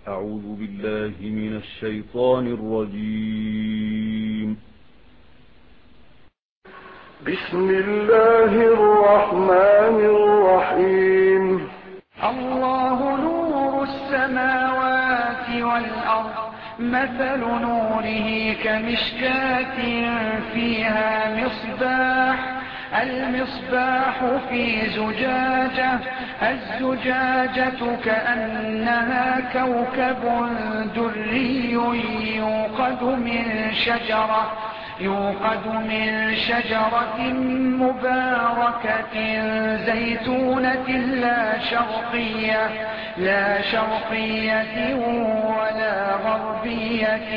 أعوذ بالله من الشيطان الرجيم. بسم الله الرحمن الرحيم. الله نور السماوات والأرض، مثل نوره كمشكاة فيها مصباح، المصباح في زجاجة، الزجاجة كأنها كوكب دري يوقد من شجرة مباركة زيتونة لا شرقية ولا غربية،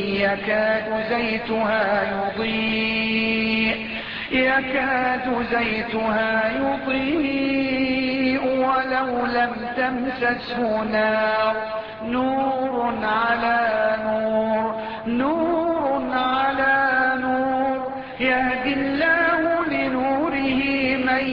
يكاد زيتها يضيء ولو لم تمسسه نار، نور على نور، يهدي الله لنوره من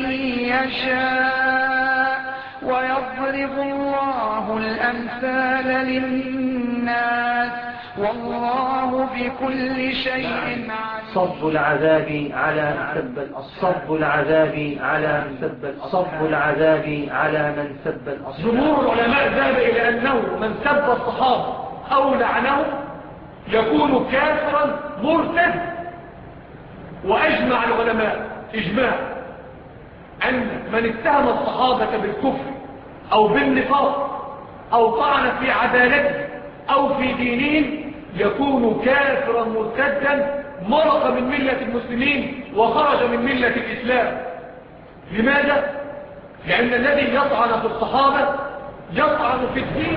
يشاء، ويضرب الله الأمثال للناس، والله بكل شيء عليم. صب العذاب على من سب الأصحاب. جمهور العلماء ذهب إلى أنه من سب الصحابة أو لعنهم يكون كافرا مرتد، وأجمع العلماء إجماع أن من اتهم الصحابة بالكفر أو بالنفاق أو طعن في عدالته أو في دينهم يكون كافرا مرتدا، مرق من ملة المسلمين وخرج من ملة الإسلام. لماذا؟ لأن الذي يطعن في الصحابة يطعن في الدين.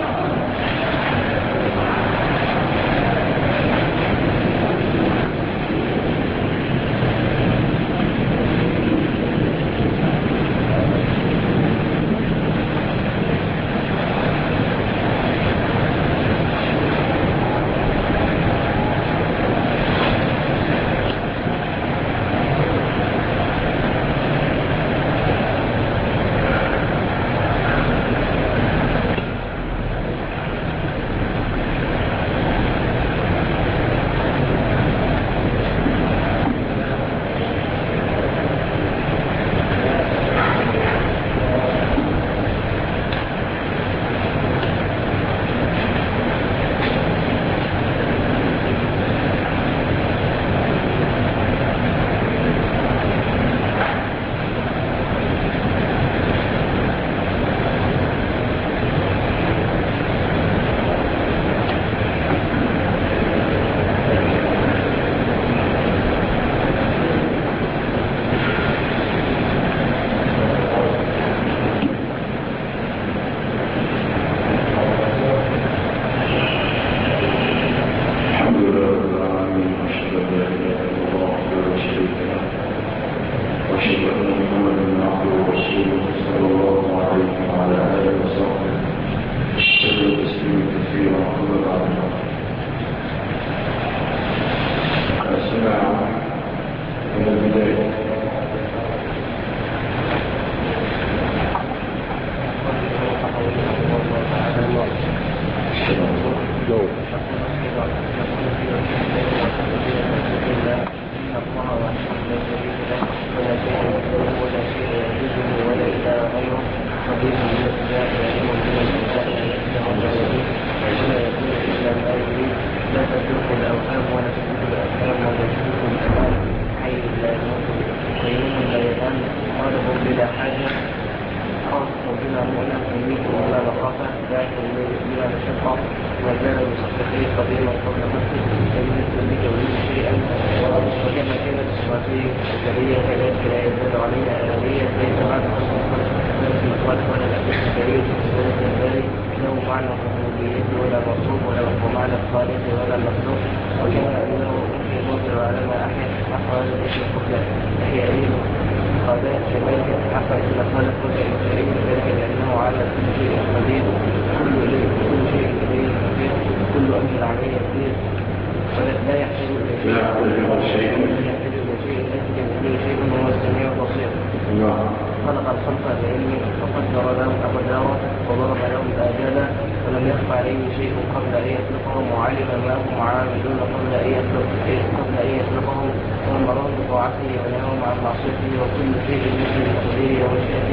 خلق الخلق بعلمه فقدر له وضرب لهم الآجال ولم يخف عليه شيء قبل أن يخلقهم وعلم ما هم عاملون قبل أن يخلقهم وأمرهم بطاعته ونهاهم عن معصيته وكل شيء مثل تقديره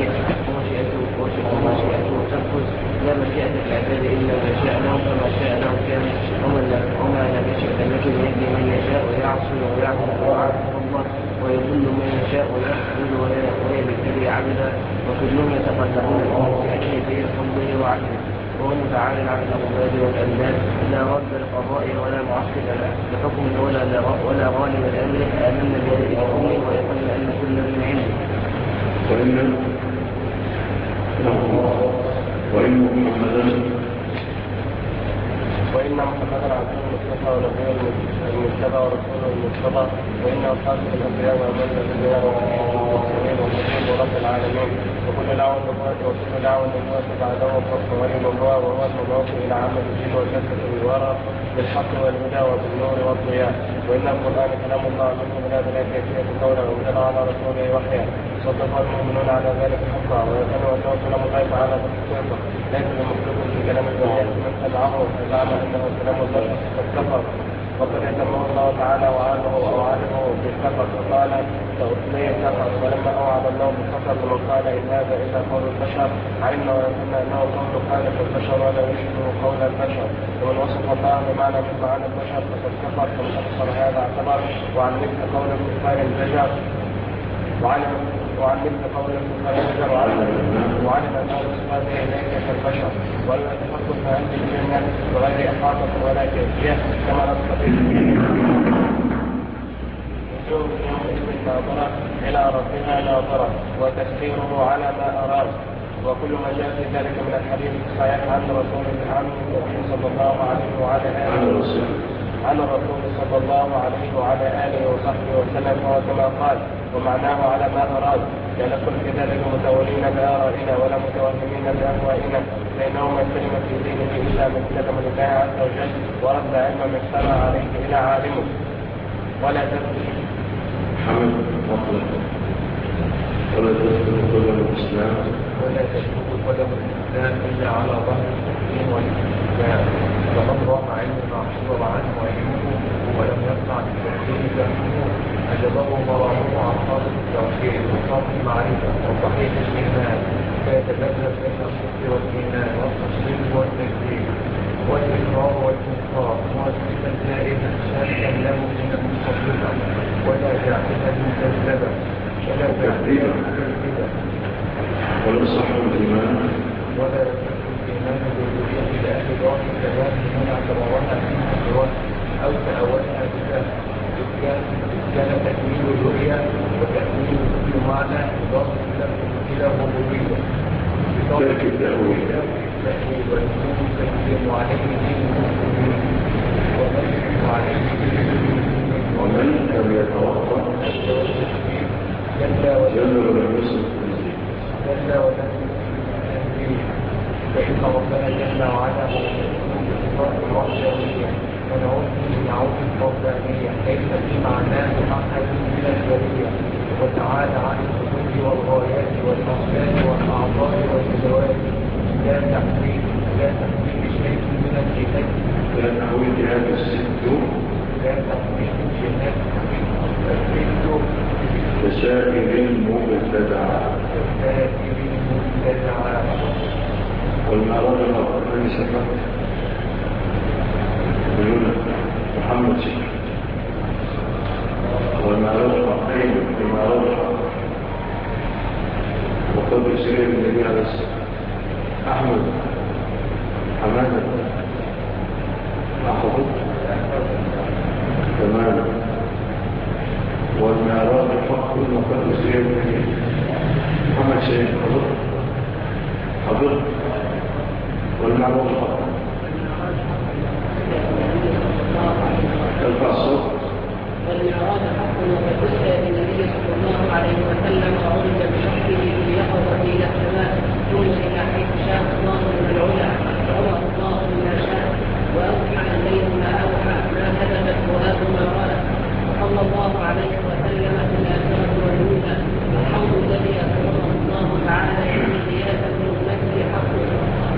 ومشيئته تنفذ لا مشيئة العباد إلا ما شاء لهم فما شاء لهم كان وما لم يكن يهدي من يشاء ويعصي ويعبد الله ويذل من يشاء ويخذل ويبتلي عبدا وكلهم يتقلبون بمشيئته في فضله وعدله وهو متعال عن الأولاد والأنداد لا رد القضاء ولا معقب لحكمه ولا غالب لأمره آمنا بهذه الأمور ويقول أن كل من عنده وإن محمدا عبده المصطفى ونبيه المجتبى ورسوله المصطفى وإن خاتم الأنبياء وأمام الأنبياء والمرسلين والحكيم ورب العالمين وكل دعوة النبوة بعده فوق ولي الله وهو المبعوث إلى عامة الدين وكافة الورى بالحق والهدى وبالنور والضياء وإن القرآن كلام الله منه بلا كيفية قولا وأنزل على رسوله وحيا صدق المؤمنون على ذلك حقا ويقول أنه كلام الله تعالى بالحقيقة ليس بمخلوق في كلام البشر من سمعه فزعم أنه كلام الله قد كفر وقد يتمه الله تعالى وعالمه بالكفر فقال سأصلي الكفر ولما أوعد الله بالكفر لمن قال إن هذا إلا قول البشر علمنا ويقولنا أنه قول خالق البشر ولا يشبه قول البشر ومن وصف الله بمعنى من معاني البشر فقد كفر فمن أبصر هذا اعتبر وعن مثل قول الكفار البشر وعن مثل قول الكفار البشر وعلم أنه صفاته إليك كالبشر ولا يتفكر في هذه الجنة بغير إحاطة ولا كيفية كما نستطيع ناظرة إلى ربها ناظرة وتسخيره على ما أراد وكل ما جاء في ذلك من الحديث الصحيح عن الرسول صلى الله عليه وعلى آله وصحبه وسلم كما قال ومعناه على ما أراد لا نكن كذلك متولين بآرائنا ولا متوهمين بأهوائنا فإنه من كلمة في دينه إلا من كلم لله عز وجل ورد علم من اجتمع عليه إلى عالمه ولا تسلم قدم الإسلام إلا على ظهر الدين والإسلام فمن ضاع علم ما حفظ عنه علمه ولم يقطع بالتوحيد فهمه أجابه مرامه عن خالص التوحيد وصافي المعرفة وصحيح الإيمان فيتجذب بين الصدق والإيمان والتصديق والتكذيب والإقرار والإنكار مؤسسا دائما شاركا له من المصدقة ولا جاحدا مكذبا ولا تكذيبا ولا صح الإيمان ولا يصح الإيمان بالوجود لأهل ظاهر الكلام من اعتبرها فيها الرؤى أو تأولها بها كان تكميل الرؤيا وتكميل كل معنى إضافة إلى الربوبية بطريق التأويل والنور تسلم عليه دين المسلمين ونجم عليه دين المسلمين ومن لم يتوقع جل ولم يصل فإن ربنا جل وعلا هو الصفات الوحدانية ونعوذ الفضلانية ليس في معناه أحد من البرية وتعالى عن الحدود والغايات والأصفاد والأعضاء والأدوات لا تحويل شيء من الجهات لا تحويل جهات الست وسائر المبتدعة والمعراض الأفضل سفر بيقول محمد سفر والمعراض الحقين والمعراض الحق وقد يسير النبي عليه السلام أحمد حمادة أحمد تماما والمعراض الحق وقد يسير النبي محمد سيد حضر والمعروف الحق ارفع الصوت والمعراض حق وقد أسى النبي صلى الله عليه وسلم وعرج بشخصه في اليقظة إلى السماء ثم إلى حيث شاء الله من العلا وأمر الله ما شاء وأوحى إليه ما أوحى ما كذبت فؤاد ما رأى صلى الله عليه وسلم في الآخرة والأولى الحمد الذي أكرمه الله تعالى بزيادة من نفسه حقه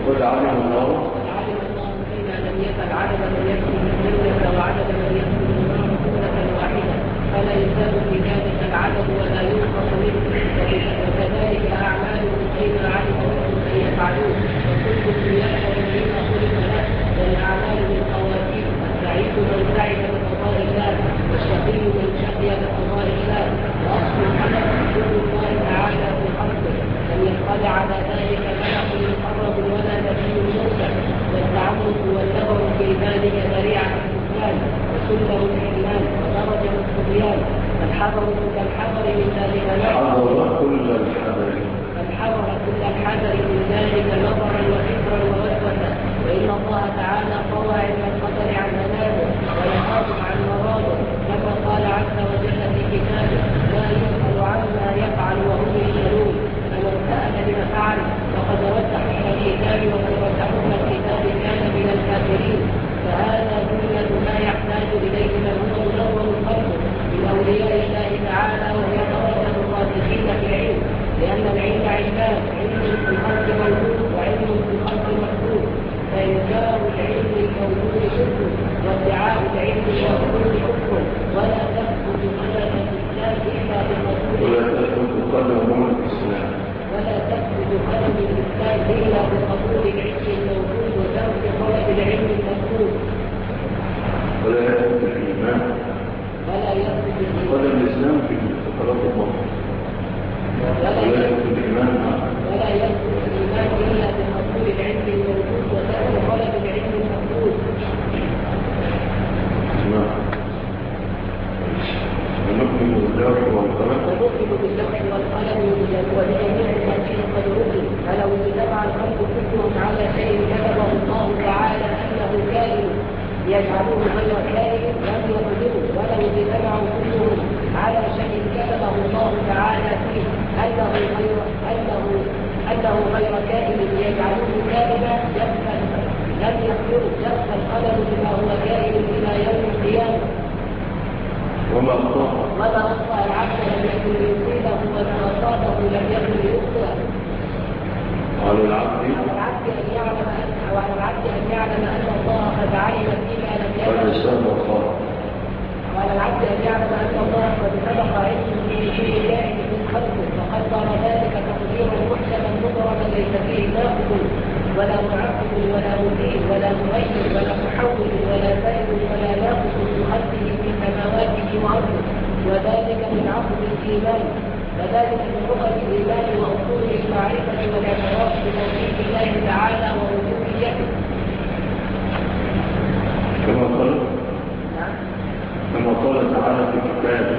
قد علم الله فيما لم يفعل عدد من يدخل الجنة وعدد من يدخل النار جملة واحدة فلا يزال في ذلك العدد ولا ينقص منه وكذلك أعمالهم فيما علم لهم أن يفعلوه وكل يفعل بما خلق له والأعمال بالخواتيم السعيد من سعد بقضاء الله والشقي من شقي بقضاء الله وأصل الحدث حكم الله تعالى في خلقه لم يطلع على ذلك ملك مقرب ولا نبي مرسل والتعمق والنظر في ذلك ذريعة الكفران وسنه الحرمان ودرجة الطغيان فالحذر كالحذر من ذلك حذر كل الحذر فالحذر كل الحذر من ذلك نظرا وفكرا ووسوسة وإن الله تعالى طوى علم القدر عن منامه ونهاهم عن مراده كما قال عز وجل في كتابه لا يسأل عما يفعل وهم يسألون فمن سأل بما فعل فقد رد حكم الكتاب ومن رد حكم الكتاب كان من الكافرين فهذا جملة ما يحتاج إليه من هو منور القلب من أولياء الله تعالى وهي درجة الراسخين في العلم لأن العلم علمان علم في الخلق موجود وعلم في الخلق مكتوب فإنكار العلم الموجود شرك وادعاء العلم الموجود كفر ولا تثبت قدم الإسلام إلا بقبول العلم الموجود وترك طلب العلم المطلوب ولا يثبت الإيمان قدم الإسلام في صلاة الموت ولا يثبت الإيمان إلا بقبول العلم الموجود وترك طلب العلم المطلوب ونؤمن باللوح والقلم وبجميع ما فيه قد رسل فلو اجتمع الخلق كلهم على شيء كتبه الله تعالى انه كائن يجعلوه غير كائن لم يقدروا ولو اجتمعوا كلهم على شيء كتبه الله تعالى فيه انه غير كائن يجعلوه كائنا لم يقدروا يبقى القدر بما هو كائن الى يوم القيامه وما أخطأ العبد لم يكن ليصيبه وما أصابه لم يكن ليخطئه وعلى العبد أن يعلم أن الله قد علم فيما لم يكن وعلى العبد أن يعلم أن الله قد سبق علمه في كل شيء من خلقه وقدر ذلك تقديرا محكما مبرما ليس فيه ناقض ولا معقب ولا مزيد ولا مغير ولا محول ولا زائد ولا ناقص من خلقه في سماواته وارضه وذلك من عقد الايمان وذلك من لغه الايمان واصول المعرفه والاعتراف بتوحيد الله تعالى وربوبيته كما قال تعالى في كتابه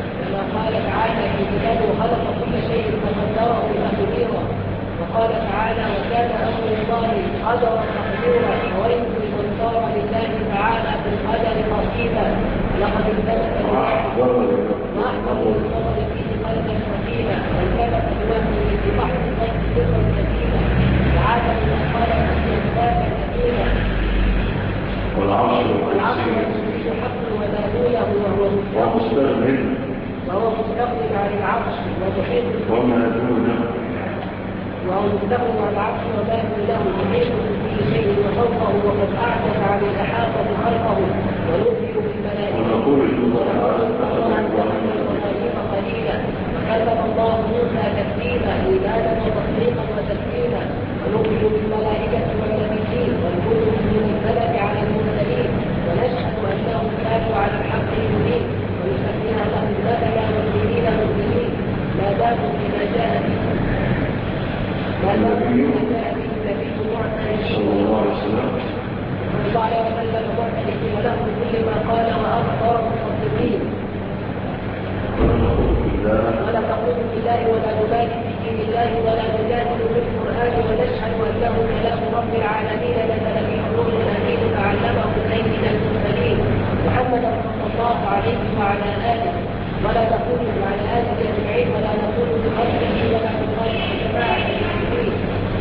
خلق كل شيء فقدره تقديرا وقال تعالى وكان امر الله قدرا مقدورا وويل لمن صار لله تعالى في القدر قصيدا لقد التمس واحضر للنظر فيه قلبا حكيما والتمس بوهمه في بحر القلب سرا سكينا وعاد من قال الانسان كثيرا والعصر حق ونابوله وهو مستغني عن العرش ومحيط وما دونه وهو مستغني عن العرش وما له محيط بكل شيء وفوقه وقد اعجز عن الاحاطه خلقه ونؤمن بالملائكه ونقول قليلا وكلم الله موسى تكليما ايمانا وتصديقا وتسليما ونؤمن بالملائكه والنبيين والكتب المنزله على المرسلين ونشهد انهم كانوا على الحق المبين ونسميها لهم مثلا مسلمين مسلمين ما داموا بما جاء به النبي معترف صلى الله عليه وسلم معترفين له بكل ما قال واخبر المصدقين ولا نقول بالله ولا نبالي في دين الله ولا نجادل بالقران ونشهد انه كلام رب العالمين نزل به روح الامين فعلمه سيد المرسلين محمد صلى الله عليه وعلى اله ولا نقول على اله اجمعين ولا نقول بخلقه ولا بخلق جماعه المسلمين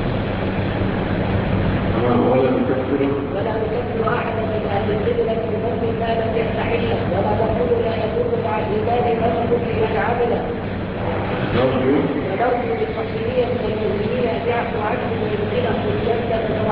ولا نكفر احدا من اهل القبله بذنب ما لم يستحله ولا نقول لا يكون مع الايمان ذنب لمن عمله ونرجو للمسلمين من المسلمين ان يعفو عنهم ويدخلهم الجنه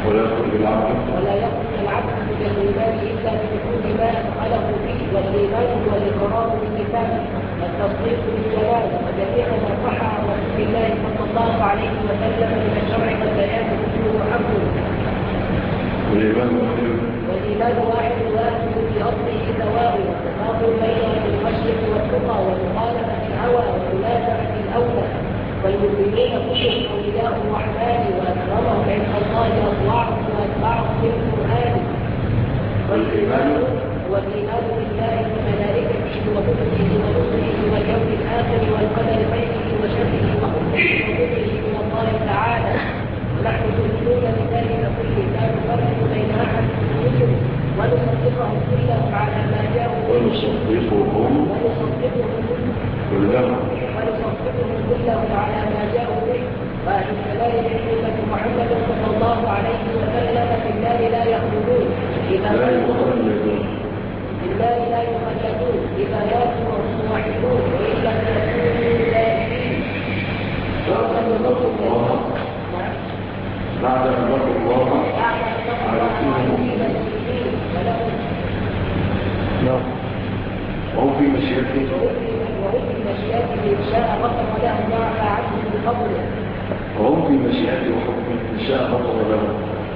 ولا يخرج العبد من الإيمان إلا بدخول ما أدخله فيه، والإيمان هو الإقرار باللسان والتصديق بالجلال وجميع ما صح عن رسول الله صلى الله عليه وسلم من الشرع والبيان كله حق. والإيمان واحد في أصله سواء، والتفاضل بينه بالمشرق والتقى ومخالفة الهوى وملازمة الأولى. والمسلمين كلهم أولياء الرحمن، وأكرمهم عند الله أطوعهم وأتبعهم بالقرآن. والإيمان بالله وملائكته وكتبه ورسله واليوم الآخر والقدر خيره وشره وحكمه وقدره من الله تعالى. ونحن مؤمنون بذلك كله لا نفرق بين أحد منهم ونصدقهم كلهم على ما جاءوا به كلهم على ما جاءوا به. وأهل الكلام من محمد صلى الله عليه وسلم في النار لا يخلدون إذا ماتوا وهم موحدون، وإن لم يكونوا ذاكرين بعد أن لقوا الله وهم في مشيئته إن شاء غفر لهم وعفى عنهم بفضله. وهم في مشيئته وحكمه إن شاء غفر لهم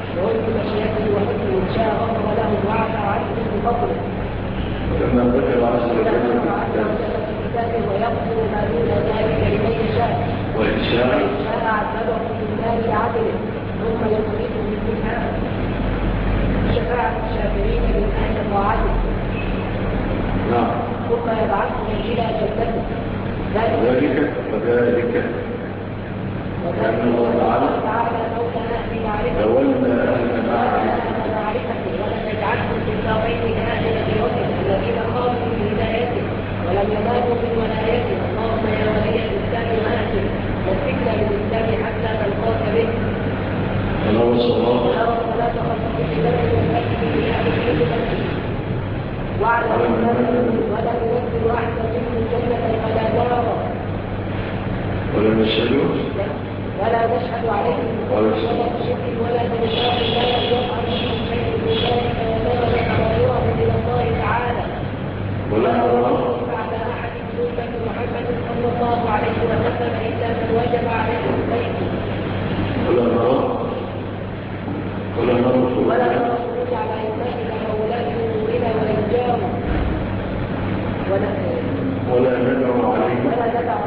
وعفى عنهم بفضله. وكما ذكر عز وجل في كتابه ويغفر ما دون ذلك لمن يشاء، وإن شاء عذبه في النار بعدله ثم يخرجه منها شفاعة الشاكرين بالله وعدله. ثم يبعثهم إلى جنته. وذلك لأن الله تعالى تولى أهل معرفته ولم يجعلهم في الدارين أهل نبيته الذين خافوا من هدايته ولم ينالوا من ولايته. اللهم يا ولي الإسلام وأهله وفقنا بالإسلام حتى نلقاك به. ولو الصلاة خلفك في ذلك والأكل بأهل الحكمة وعلى ولا ينزل أحدا منهم جنة ولا نارا ولا نشهد عليهم ولا شرك ولا بنشاط لا يفعل منهم شيء من ذلك ولا يحرره من الله تعالى ولا بعد أحد سنة محمد صلى الله عليه وسلم إلا من وجب عليه البيت ولا نرى على إيماننا وولاة أمورنا وإنجارنا ولا ندعو عليهم ولا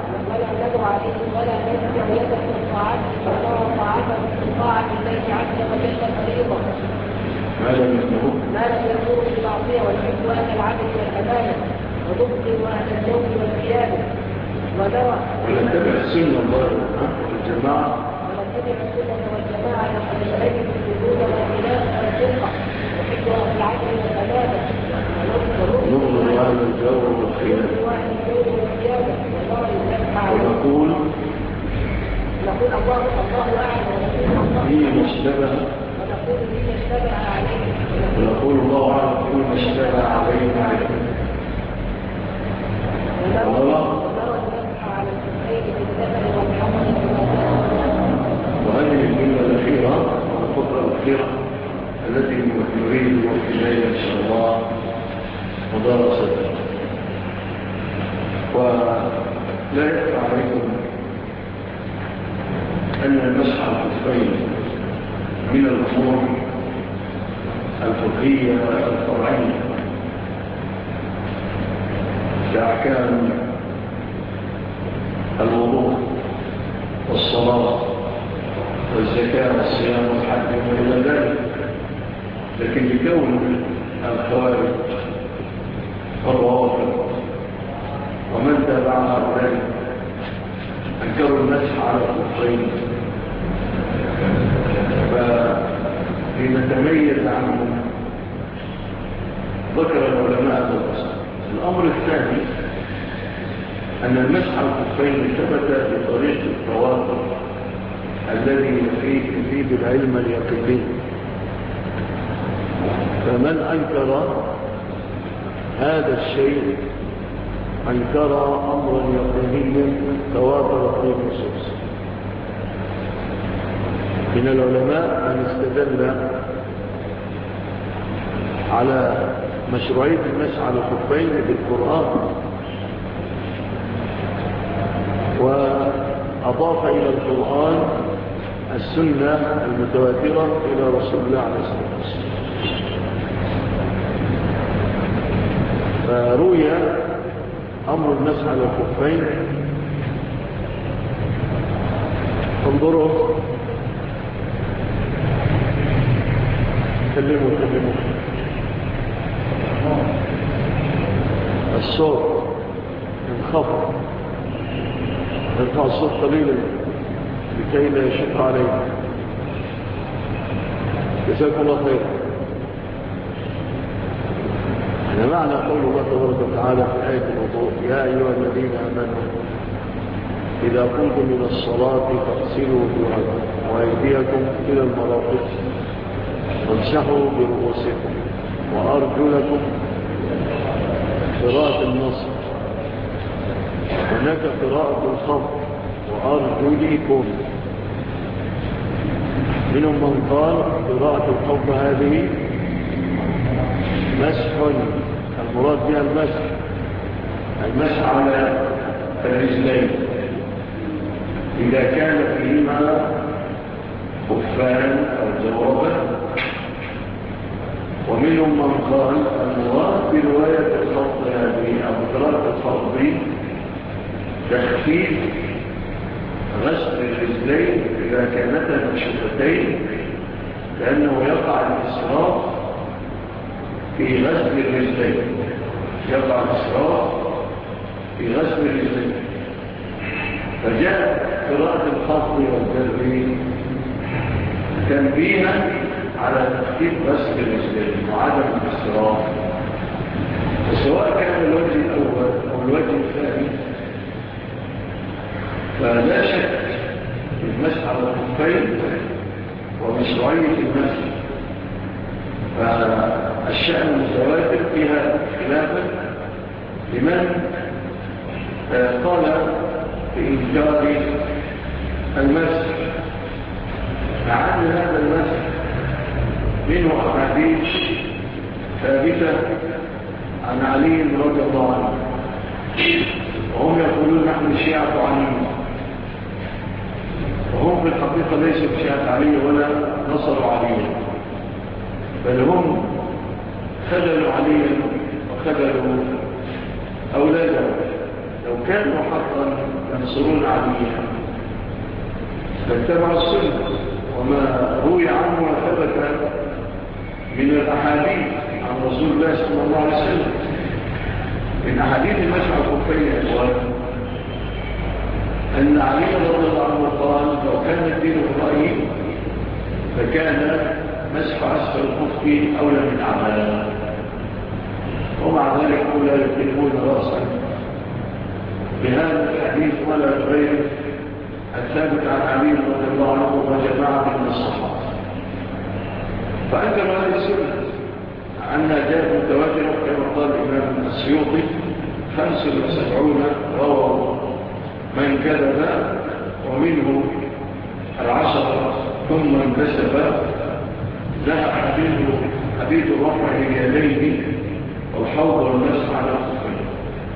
ننزع يده من طاعته ولا طاعته من طاعة الله عز وجل فريضة ما لم يكن بالمعصية والحب وأهل العدل والأمانة وتبطل وأهل الجور والقيادة ونتبع السنة والجماعة ومشاهد الحدود والخلاف والفرقة وحب أهل العدل والأمانة ونبطل أهل الجور والقيادة ونقول الله أعلم فيما اشتبه عليه ونقول الله أعلم فيما اشتبه عليه وهذه الجملة الأخيرة الخطوة الأخيرة التي نريد إليها إن شاء الله مدارستها. ولا يخفى عليكم أن المسح على الخفين من الأمور الفقهية الفرعية كأحكام الوضوء والصلاة والزكاة والصيام والحج وإلى ذلك. لكن لكون الخوارج والروافض ومن تابعها ذلك أنكروا المسح على الخفين، فلنتميز عنهم ذكر العلماء الأصل. الأمر الثاني أن المسح على الخفين ثبت بطريق التواتر الذي يفيد العلم اليقيني، فمن أنكر هذا الشيء أنكر أمرا يقينيا تواتر في النصوص. من العلماء من استدل على مشروعية المسح على الخفين بالقرآن، وأضاف إلى القرآن السنة المتواترة إلى رسول الله عليه الصلاة والسلام. فروي أمر المسح على الخفين. انظروا، كلموا الصوت انخفض، ارفع الصوت قليلا لكي لا يشق عليه. جزاكم الله خير. هذا معنى قول الله تبارك وتعالى في آية الوضوء: يا أيها الذين آمنوا إذا قمتم إلى الصلاة فاغسلوا وجوهكم وأيديكم إلى المرافق وامسحوا برؤوسكم وأرجلكم. قراءة النصر، هناك قراءة الخفض وأرجلكم. منهم من قال قراءة الخفض هذه مسح، المراد بها المسح على الرجلين إذا كان فيهما خفان أو جوربا. ومنهم من قال المراد برواية الخفض هذه أو قراءة الخفض تخفيف غسل الرجلين إذا كانتا مكشوفتين، لأنه يقع الإسراف في غسل الرجلين، يقع الإسراف في غسل الرجلين. فجاء قراءة الخفض والجر تنبيها على تخفيف غسل الرجلين وعدم الإسراف. وسواء كان الوجه الأول أو الوجه الثاني فلا شك في المسح على الخفين ومشروعية المسح. فالشأن المتواتر فيها خلافا لمن قال في إنكار المسح، مع أن هذا المسح منه أحاديث ثابتة عن علي رضي الله عنه، وهم يقولون نحن شيعة علي، وهم في الحقيقة ليسوا شيعة علي ولا نصروا علي، بل هم خذلوا عليا وخذلوا أولادهم. لو كانوا حقا ينصرون عليا فاتبعوا السنة وما روي عنه وثبت من الأحاديث عن رسول الله صلى الله عليه وسلم. من أحاديث المسح على الخفين يا إخوان أن علي رضي الله عنه قال لو كان الدين برأيي فكان مسح أسفل الخف أولى من أعمال، ومع ذلك لا يقلبون رأسا بهذا الحديث ولا غيره الثابت عن علي رضي الله عنه وجماعة من الصحابة. فأنكر هذه السنة عنها جاءت متواترة كما قال الإمام السيوطي 75 رووا من كذب ومنه 10 ثم انتسب لها حديث رفع اليدين والحوض والمسح على الخفين.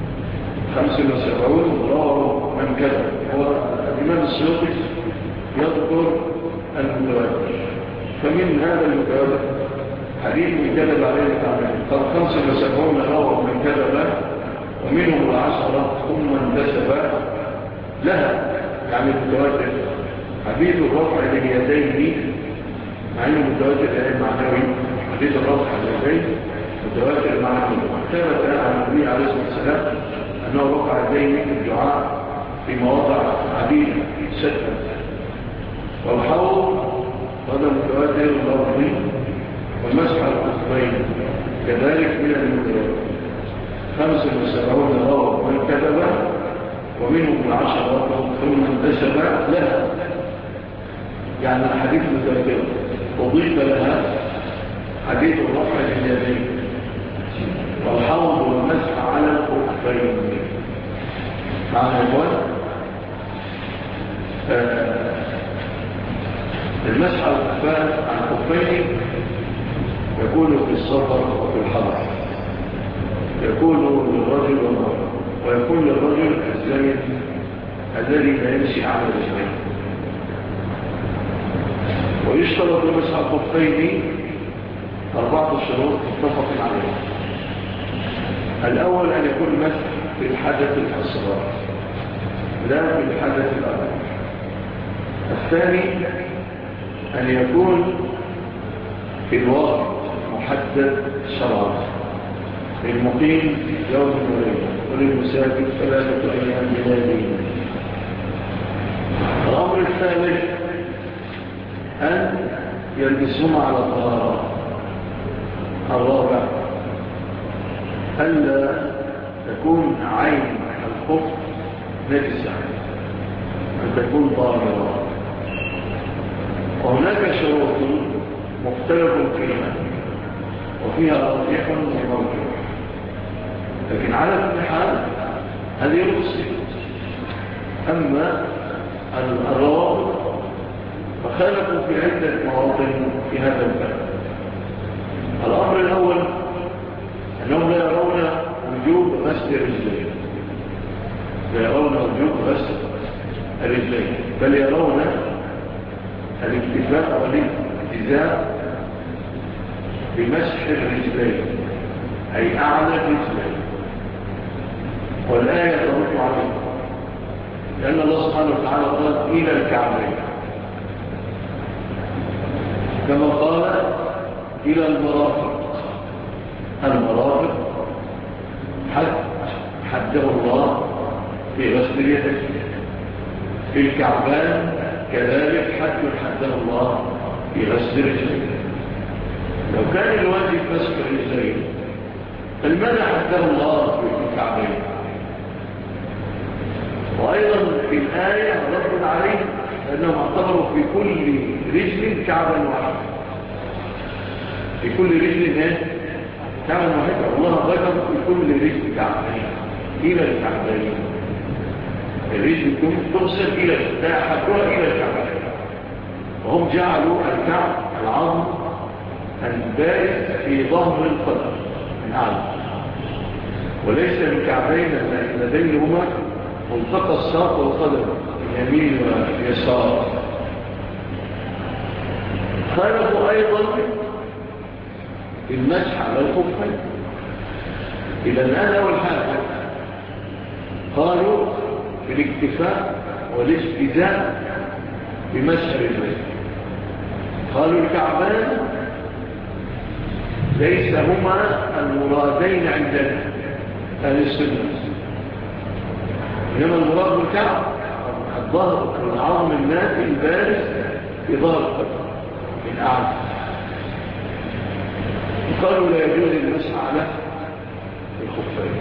75 رووا من كذب. هو الإمام السيوطي يذكر المتواتر، فمن هذا المتواتر حديث من كذب عليه تعالى قال 75 رووا من كذب ومنهم 10 ثم انتسب لها، يعني متواتر. حديث الرفع اليدين مع انه متواتر معنوي، حديث الرفع اليدين متواتر معنوي. ثبت عن النبي عليه الصلاه والسلام انه رفع يديه في الدعاء في مواضع عديده ستة. والحوض هذا متواتر لفظي، والمسح على الخفين كذلك من المتواتر. 75 روى من كذب ومنهم 10 ثم انتسب لها، يعني الحديث متواتر أضيف لها حديث الرفع اليدين والحوض والمسح على الخفين. معنى الإخوان المسح على الخفين يكون في السفر وفي الحضر، يكون للرجل والمرأة، ويكون للرجل الزمن الذي لا يمشي على رجلين. ويشترط المسح على الخفين 4 شروط متفق عليها. الأول أن يكون مسح في الحدث الأصغر لا في الحدث الأكبر. الثاني أن يكون في الوقت محدد شرعا، للمقيم يوم وليلة وللمسافر 3 أيام بليالين. الأمر الثالث أن يلبسهما على طهارة. الرابع ألا تكون عين الخف نجسة، أن تكون طاهرة. وهناك شروط مختلف فيها وفيها راجح ومرجوح، لكن على كل حال هذه رخصة. أما الروابط فخالفوا في عدة مواطن في هذا الباب. الأمر الأول أنهم لا يرون وجوب غسل الرجلين، لا يرون وجوب غسل الرجلين، بل يرون الاكتفاء والالتزام بمسح الرجلين، أي أعلى الرجلين. والآية ترد عليه، لأن الله سبحانه وتعالى قال إلى الكعبين، كما قال إلى المرافق. المرافق حده الله في غسل اليدين، في الكعبان كذلك حده الله في غسل الرجلين. لو كان الواجب مسح الرجلين فلماذا حده الله في الكعبين؟ وأيضا في الآية رد عليه أنهم اعتبروا في كل رجل كعبا واحدا، في كل رجل كعبا واحدا. الله ذكر في كل رجل كعبين إلى الكعبين. الرجل تغسل إلى حدها إلى الكعبين، وهم جعلوا الكعب العظم البارز في ظهر القدم من أعلى، وليس الكعبين اللذين هما ملتقى الساق والقدم اليمين واليسار. خالفوا أيضا المسح على الخفين. إلى الآن أول حاجة قالوا بالاكتفاء والالتزام بمسح الرجلين. قالوا الكعبان ليس هما المرادين عندنا أهل السنة، إنما المراد بالكعب الظهر العظم الناتي البارز في ظهر القدم من أعلى. قالوا لا يجوز المسح على الخفين.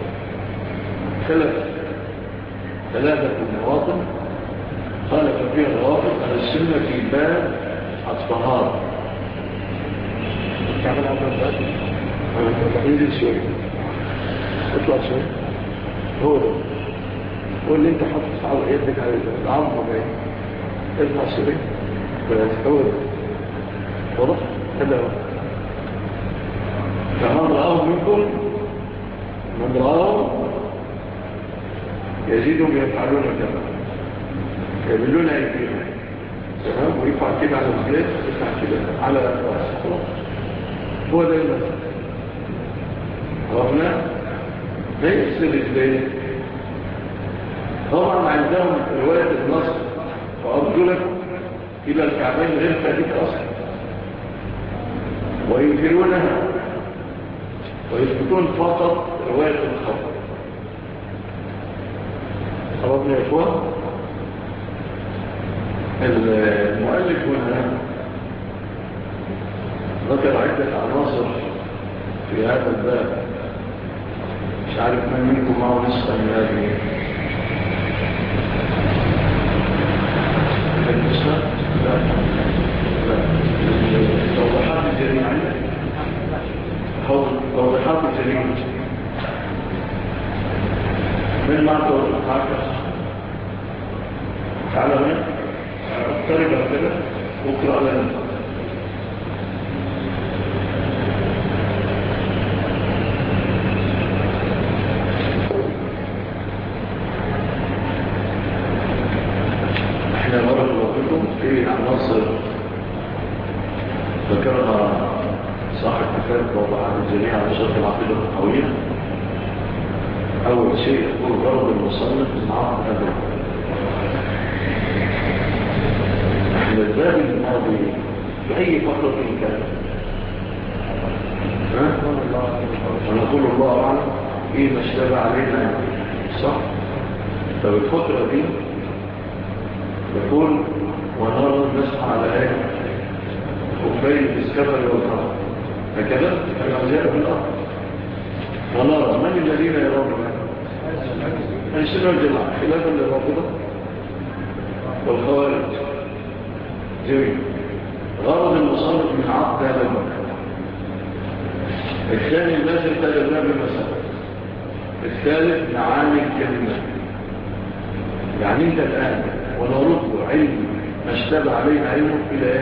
ثلاثة مواطن خالف فيها الروابط على السنة في باب الطهارة. تعمل عبد ينزل شوية، اطلع شوية، هو ده هو اللي انت حطت على يدك على العظم ولا اطلع شوية بس، هو ده واضح؟ هذا هو. فمن رآه منكم من رآه يزيدهم يفعلون كما يبلون أيديهم، تمام، ويفعل كده على الزيت، يفعل كده على الرأس، خلاص هو ده المسح. رغم لا يكسر الزيت. طبعا عندهم رواية النصر وأرجلكم إلى الكعبين غير ثابت أصلا، وينكرونها ويثبتون فقط رواية الخبر. عرفنا يا إخوان؟ المؤلف هنا ذكر عدة عناصر في هذا الباب، مش عارف من منكم معه نسخة من هذه النسخة؟ لا توضيحات الجريمة، توضيحات الجريمة من ما توضيحات تعالى هنا اقترب كده اقرأ لنا. احنا بارك الله فيكم في عناصر ذكرها صاحب كتاب وضع الجميع على شرط العقيدة القوية. أول شيء يقول غرض المصنف من عقد هذا. احنا الباب الماضي بأي فقرة كان ونقول الله أعلم إيه ما اشتبه علينا صح. طب الفقرة دي يقول ونرى المسح على آية خفين بالسفر والخطر هكذا كما جاء في الأرض. ونرى من الذين يرون السنة والجماعة خلافا للرافضة والخوارج. جميل. غرض المصنف من عقد هذا المكان. الثاني الناس ارتدوا بالمسافة. الثالث معاني الكلمات. يعني انت الآن ونرد علم ما اشتبه عليه علمه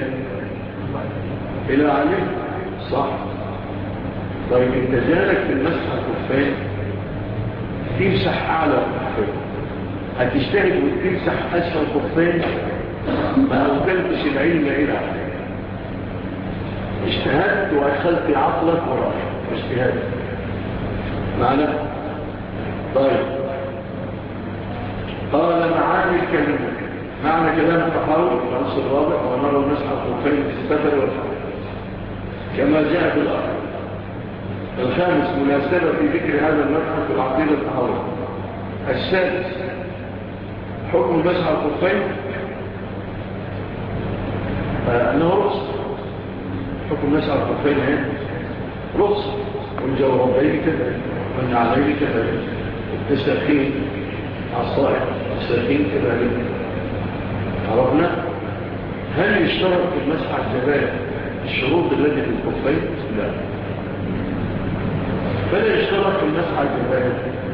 إلى علم صح. طيب انت جالك في المسح الخفين تمسح أعلى الخفين هتجتهد وتمسح أسفل الخفين ما أوكلتش العلم إلى علم. اجتهدت وأدخلت عقلك ورأيك اجتهاد معنى. طيب قال معاني الكلمة معنى كلام التحاول العنصر الرابع ونرى المسح الخفين في السفر والحول كما جاء في الأرض. الخامس مناسبة في ذكر هذا المبحث في العقيدة التحاول. السادس حكم المسح الخفين أنه رخص. حكم المسح الخفين رخص والجوربين كذلك والنعلين كذلك التساخين عصائر التساخين كذلك. عرفنا. هل يشترط في المسح الجبال الشروط التي في الخفين؟ لا. فلا يشترط في المسح الجبال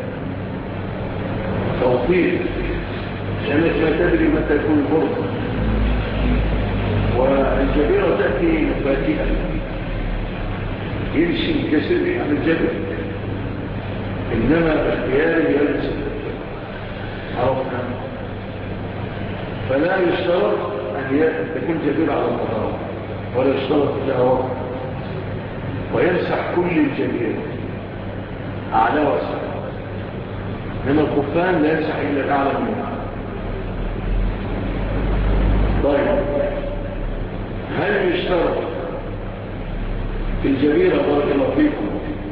توفيق لأنك لا تدري متى يكون الفرصة والجبيرة تأتي فاتئة يمشي الجسد عن الجبل إنما باختياره يلبس. عرفنا. فلا يشترط أن تكون جبيرة على الطهارة ولا يشترط لها وقت ويمسح كل الجبيرة أعلى وأسفل. إنما الخفان لا يمسح إلا الأعلى منه. طيب هل يشترط في الجبيرة بارك الله فيكم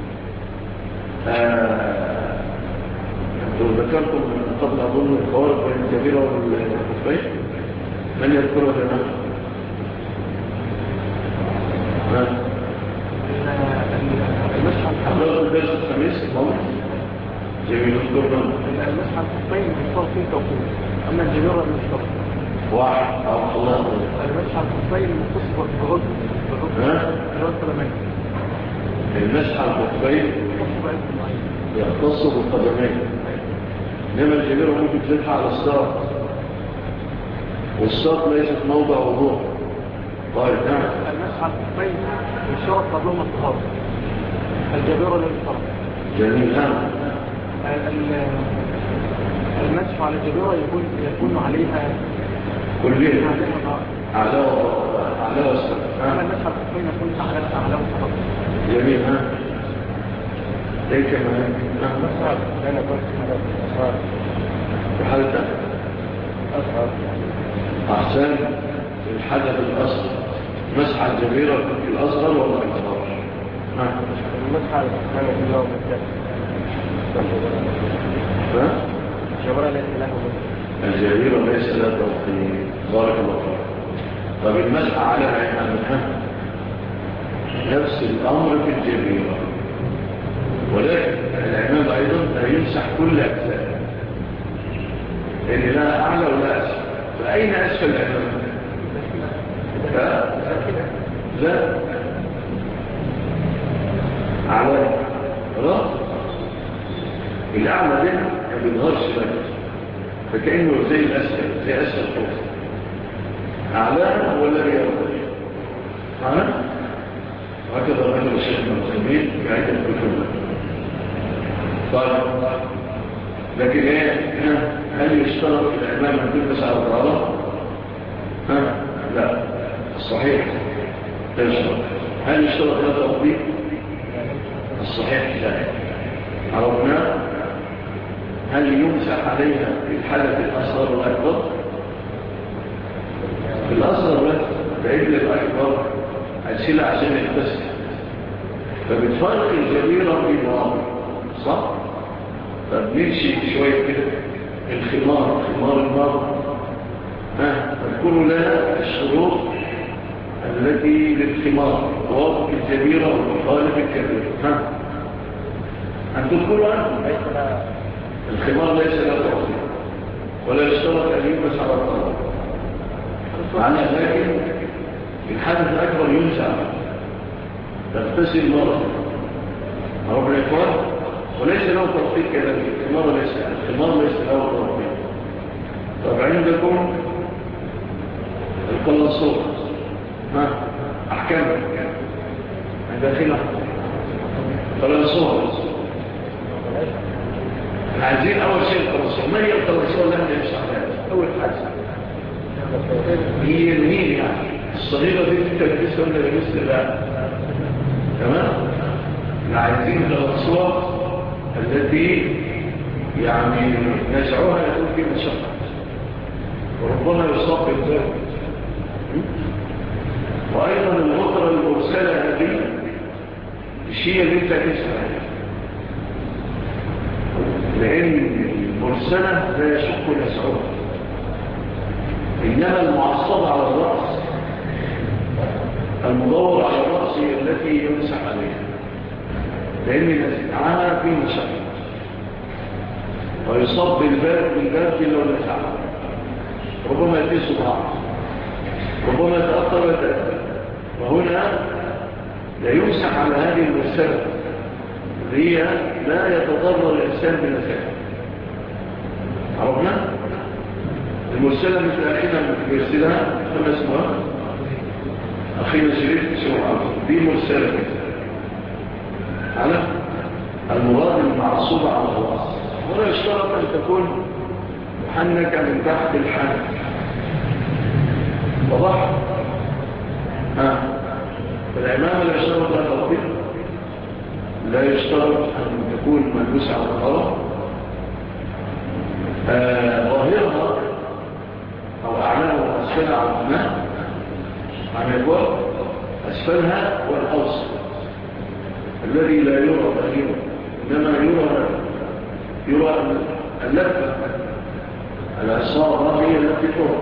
لو ذكرتم من قبل أظن الخوارج بين الجبيرة والخفين من يذكرها لنا؟ المسح حضرت الدرس الخميس الماضي. جميل. اذكرنا المسح الخفين يشترط فيه توقيت أما الجبيرة لا يشترط. واحد أو الله. المسح الخفين مختص بالغسل القدمين. المسح الخفين يختص بالقدمين. إنما الجبيرة ممكن تلفها على الساق والساق ليست موضع وضوء. طيب نعم. المسح الخفين يشترط قبلهم الطهارة. الجبيرة لا يشترط. جميل. نعم. المسح على الجبيرة يكون عليها كلها أعلى وأسفل. أما المسح الخفين يكون أعلى وأسفل. جميل. ها ليه كمان؟ نعم. مسح أنا كنت أصغر في حالة أصغر أحسن في الحدث الأصغر. مسح الجبيرة في الأصغر ولا الأصغر؟ نعم. المسح على الخفين في الله ومجد الجبيرة ليس له الجبيرة ليس له توقيت. بارك الله فيك. طب المسح على العمامة نفس الأمر في الجبيرة ولكن العمام أيضا لا يمسح كل أجزاء لأن لا أعلى ولا أسفل. فأين أسفل العمام؟ لا أعلى خلاص. الأعلى ده ما بيظهرش لك فكأنه زي الأسفل زي أسفل فوق. أعلاها هو الذي يرضي معنا وهكذا ذكر الشيخ ابن عثيمين في عدة كتب. طيب لكن ايه هل يشترط الامام ان تلبس على الطهارة؟ لا الصحيح لا يشترط. هل يشترط هذا التطبيق؟ الصحيح لا. عرفنا هل يمسح عليها في الحدث الاصغر والاكبر؟ في الاصغر بس بعيد الاكبر هتشيل عشان يغتسل فبتفرق الجبيرة في مواضع صح؟ فبنمشي شوية كده الخمار المرض تكون لنا الشروط التي للخمار ووقت الجبيرة والمخالف الكبير أن تذكروا الخمار ليس له توصيل ولا يشترط أن يلبس على الطرق معنى لكن الحدث الأكبر ينزع تغتسل مرة رب الإخوان وليس له ترطيب كذلك الخمار ليس له ترطيب. طب عندكم القلاصور أحكام داخلها قلاصور عايزين أول شيء القلاصور. ما هي القلاصور لم يمسح عليها؟ أول حاجة هي النيل يعني الصغيرة دي تلبسها ولا لبسها؟ لا تمام. عايزين القلاصور التي يعني نزعوها يكون في مشقة وربما يصاب بالذات. وأيضا الغطرة المرسلة هذه الشيء اللي انت تسمع لأن المرسلة لا يشق نزعوها إنما المعصبة على الرأس المدور على الرأس هي التي يمسح عليها لأن نزعها في مشقة ويصاب بالباب لو نزعها ربما يأتي صباع ربما يتأثر ويتأثر وهنا لا يمسح على هذه المرسلة هي لا يتضرر الإنسان بنزعها. عرفنا؟ المرسلة مثل أخينا يرسلها كما اسمها أخينا شريف سمعه دي مرسلة على المراد المعصوبة على الرأس ولا يشترط أن تكون محنكة من تحت الحنك وضح فالإمام لا يشترط لها تطبيق لا يشترط أن تكون ملبوسة على الأرض ظاهرها أو أعلاه وأسفلها على الماء عن يقول أسفلها والأوسط الذي لا يرى تغييره إنما يرى اللفة العصارة هي التي ترى.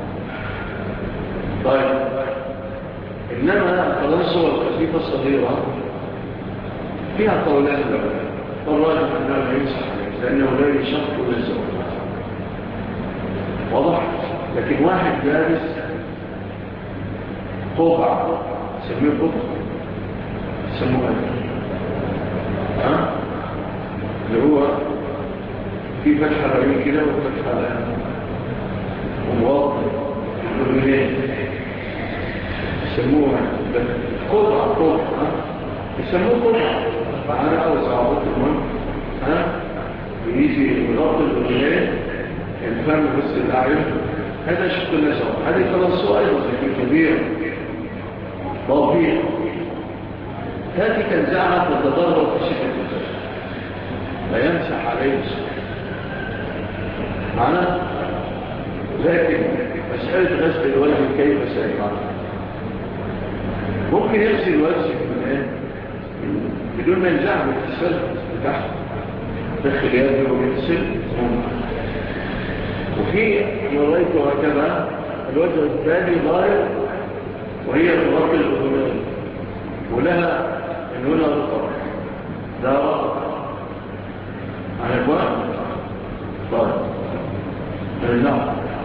طيب إنما التنصر الخفيفة الصغيرة فيها قولان والراجح أنه لا يمسح لأنه لا يشق ولا يزور واضح. لكن واحد لابس قبع يسميه قبع يسموه اللي هو في فتحة رأيين كده وفتحة ومواطن الأذنين يسموها قبع يسموه قبع معنا أوسع عضو المهم يجي يغطي الأذنين الفم بس الأعين هذا شق النسوة هذه خلاصه أيضا في كبير ضوئية هذه تنزعها تتضرر في شكل لا يمسح عليه معنا. لكن مسألة غسل الوجه كيف سيفعل؟ ممكن يغسل الوجه بدون ما ينزعه بالتسفل بتاعه داخل يده ويغسل وفي مريت وهكذا الوجه الثاني ظاهر وهي تغطي الأذنين ولها من هنا رطب ده رطب عن إخوان. طيب نعم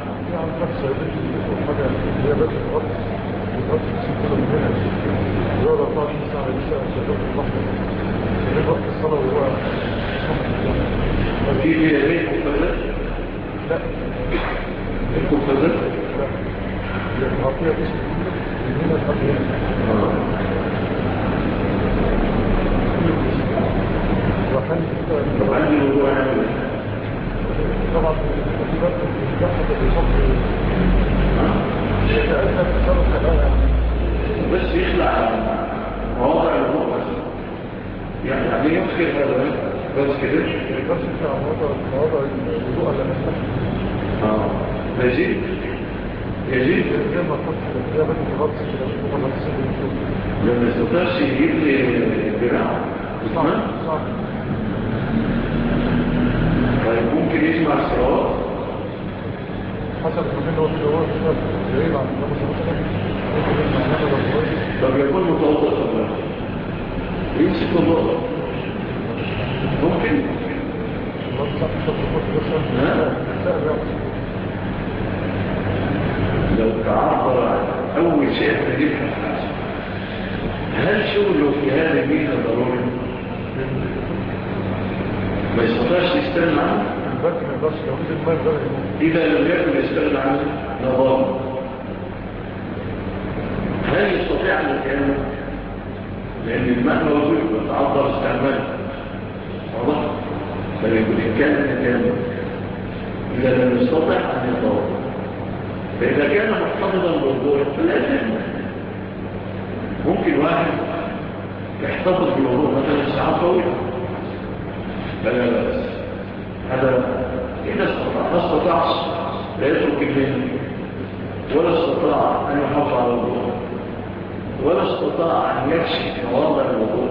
في بيت كفزات لا الكفزات طب عندي موضوع عندي طبعا بس يخلع مواضع الوضوء يعني يدخل هذا بس كده بس يخلع مواضع الوضوء اللي نفتح يجب زي ما فتح زي ما تغطس كده لما يستطيعش يجيب لي براع صح طيب ممكن يجمع الصلوات حسب المكان هو بعيد عن طب يكون متوضع طبعا يمسك الوضع ممكن لو تعبر أول شيء تجيب الحاجة هل شغله في هذا الميزة ضروري؟ ما يستطيعش يستغنى عنه؟ إذا لم يكن يستغنى عنه نظام هل يستطيع أن يتعامل؟ لأن الماء موجود وتعبر استعماله واضح؟ بل يكون إمكان أن يتعامل إذا لم يستطيع أن يتعامل فإذا كان محتفظا بالوضوء فلا يتعامل ممكن واحد يحتفظ بالوضوء مثلا ساعات طويلة بلا بأس هذا إذا استطاع ما استطاعش لا يترك المين ولا استطاع أن يحافظ على الوضوء ولا استطاع أن يكشف مواضع الوضوء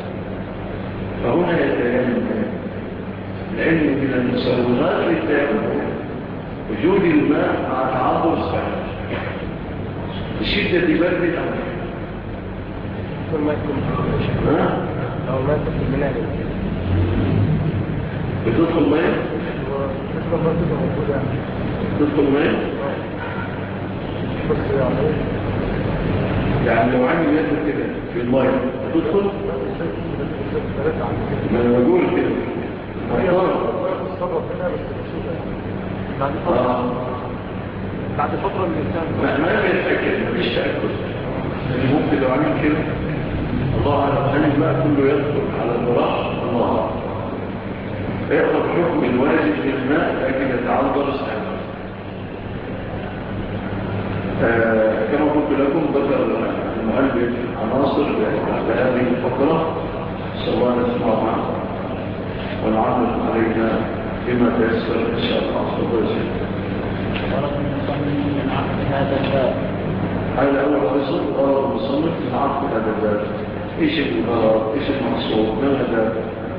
فهنا يتيمم لأن من المسوغات للتيمم وجود الماء مع تعذر السعر بشدة برد الأمر ما يكون أو ما يكون في المنازل بتدخل ماء؟ تدخل ماء؟ بس يعني لو عندي يد كده في الماء تدخل؟ ما أنا بقول كده بعد فترة من الإنسان ما يتأكد مفيش تأكد يعني ممكن لو عمل كده الله أعلم أن الماء كله يدخل على الفراش الله يأخذ حكم الواجب للماء لكن يتعذر استعمال كما قلت لكم ذكر المؤلف عناصر لهذه الفقرة صلى الله عليه وسلم ونعرض علينا بما تيسر إن شاء الله ورد المصنف من عقد هذا الباب هذا أول قصة قال المصنف من عقد هذا الباب إيش الغرض إيش المقصود ما هذا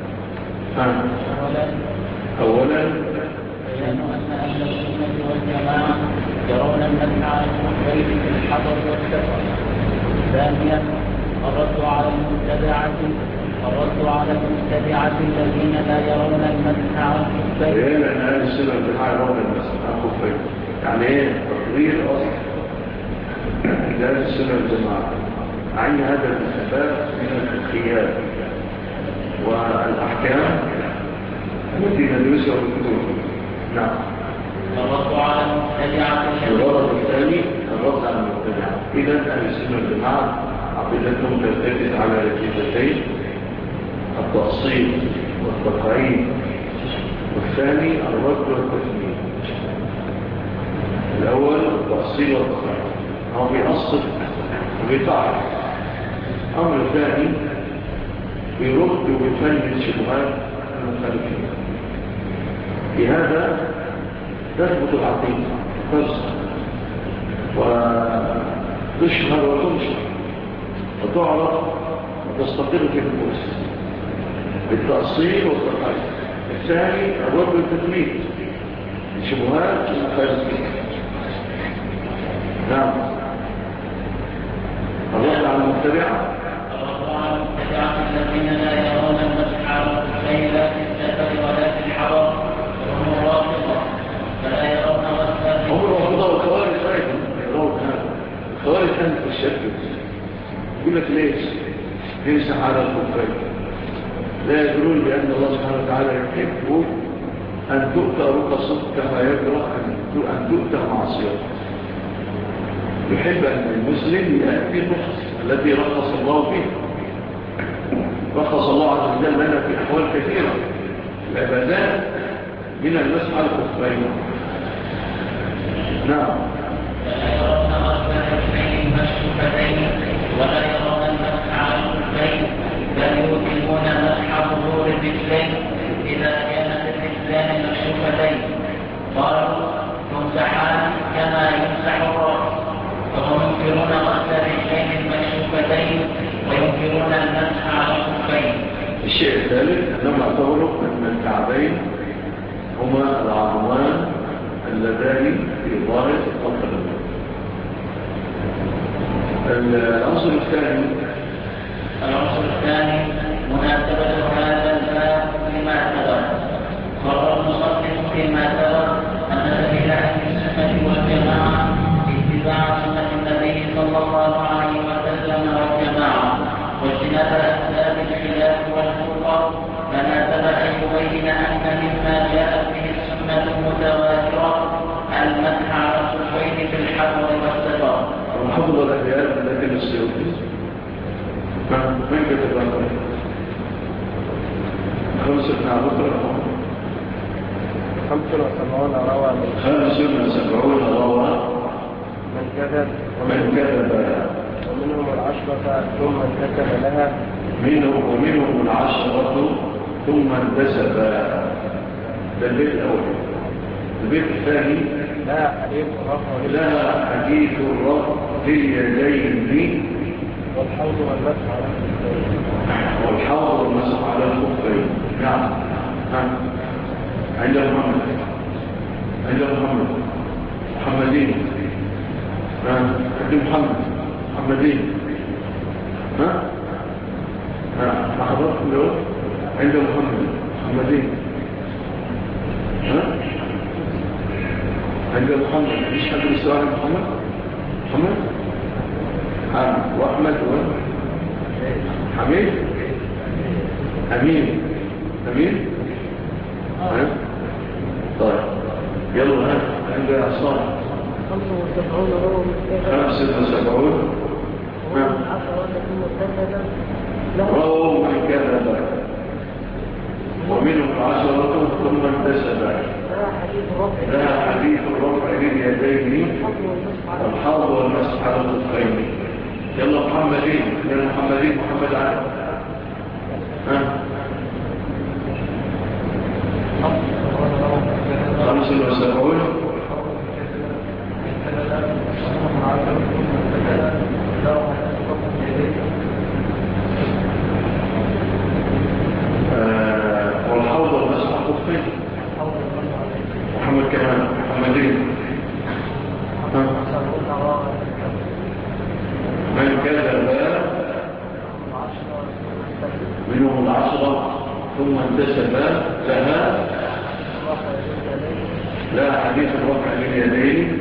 أولا بيان أن أهل السنة والجماعة يرون المنع عن الخير في الحضر والسفر. ثانيا الرد على المبتدعة الذين لا يرون المنع عن الخير. لأن أهل السنة والجماعة يرون المنع عن الخير يعني إيه تقرير أصل لأهل السنة والجماعة عين هذا الانتفاق من الفقهيات والأحكام التي ندرسها في الكتب. نعم. الرد على المبتدعة الغرض الثاني الرد على المبتدعة. إذا أهل السنة والجماعة عقيدتهم ترتكز على ركيزتين التأصيل والتقعيد والثاني الرد والتثمين. الأول التأصيل والتقعيد هو بيأصل وبيطعن. الأمر الثاني بيرد وبيفند شبهات المخالفين. بهذا تثبت العقيدة تصل وتشهر وتنشر وتعرف وتستقر في النفوس بالتأصيل والتقعيد. الثاني الرد والتثمين شبهات المخالفين. نعم. الرد على المبتدعة الذين لا يرون المسح على الخفين لا في السفر ولا في الحضر وهم الرافضة فلا يرون غسل. هم الرافضة والخوارج أيضا يرون هذا. الخوارج أنت الشكل يقول لك ليش يمسح على الخفين؟ لا يدرون بأن الله سبحانه وتعالى يحب أن تؤتى رخصه كما يكره أن تؤتى معصيته. يحب أن المسلم يأتي الرخص التي رخص الله فيه. رخص الله عز وجل لنا في أحوال كثيرة العبادات من المسح على الخفين. نعم. لا يرون غسل الرجلين مشفوفتين ولا يرون المسح على الخفين، بل يوجبون مسح ظهور الرجلين إذا كانت الرجلان مكشوفتين. قالوا يمسحان كما يمسح الرأس، فهم ينكرون غسل الرجلين المكشوفتين وينكرون المسح على الخفين. الشيء الثالث أنهم اعتبروا أن الكعبين هما العظمان اللذان في ظاهر القدم. العنصر الثاني مناسبة هذا الباب لما سبق. قرر المصنف فيما سبق أن سبيل أهل السنة والجماعة اتباع سنة النبي صلى الله عليه وسلم والجماعة واجتناب أسباب الخلاف والفرقة، فناسب أن يبين أن مما جاءت به السنة المتواترة المسح على الخفين في الحضر والسفر. الحضر الأحياء التي السيوطي من كتب عنه 75 روى من كذب ومنهم العشرة ثم انتسب لها. ومنهم العشرة ثم انتسب. ده البيت الأول. البيت الثاني لا حديث الرفع في اليدين والحوض والمسح على الخفين. نعم. عند محمدين. عند محمدين. ما حضرتم له عند محمدين. عند محمد مش حد يسأل محمد وأحمد وحميد أمين. طيب يلا عند أصلا 75 رووا من كذب ومنهم 10 ثم انتسب. لا حديث الرفع لليدين والحوض والمسح على الخفين. يلا محمدين محمد علي. 75 والحوض والمسح على الخفين. محمد كمان محمدين. من كذب منهم 10 ثم انتسب لها. لا حديث الرفع لليدين.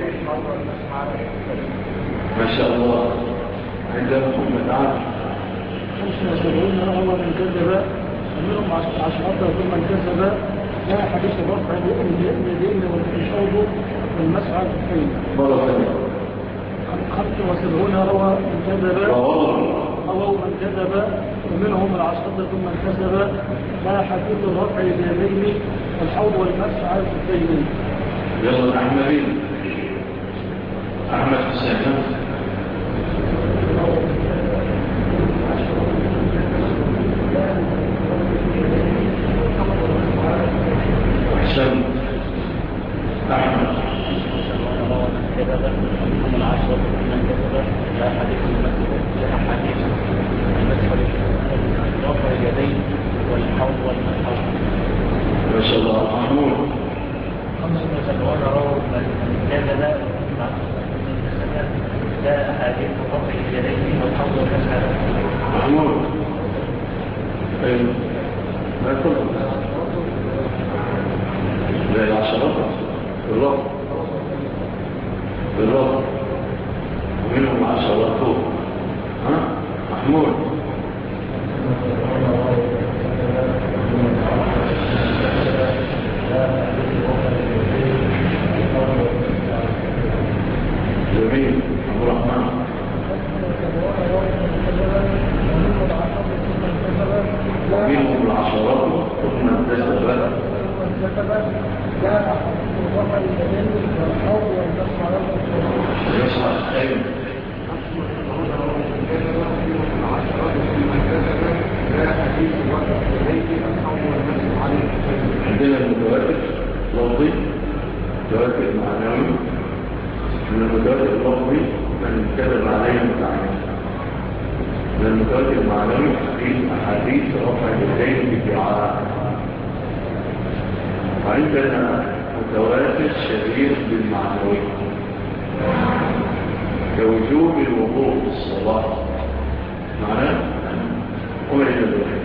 ما شاء الله. عند محمد عارف 75 روى من كذب ومنهم 10 ثم انتسب لا حديث الرفع لليدين والحوض والمسح على الخفين. مرة ثانية 75 روى من كذب ومنهم 10 ثم انتسب لا حديث الرفع لليدين والحوض والمسح على الخفين. يلا أحمد حسين. أحسن أحمد. هم 10 من كذب لا حديث رفع اليدين والحوض والمسح. ما شاء الله. محمود 75 رووا من كذب لا حديث رفع اليدين والحوض والمسح. محمود ما يقول لا 10 بالرب ومنهم 10 فوق. محمود جميل. ومنهم العشرات ثم انتسبت جاء الوضع البدني والحوض والنصر على الأرض يصحى الخير عندنا المتواتر لفظي متواتر معنوي. من المتواتر اللفظي من كتب عليه متعين. من المتواتر المعنوي أحاديث رفع اليدين بالدعاء. وعندنا متواتر شبيه بالمعنوي كوجوب الوضوء في الصلاة معناه وما إلى ذلك.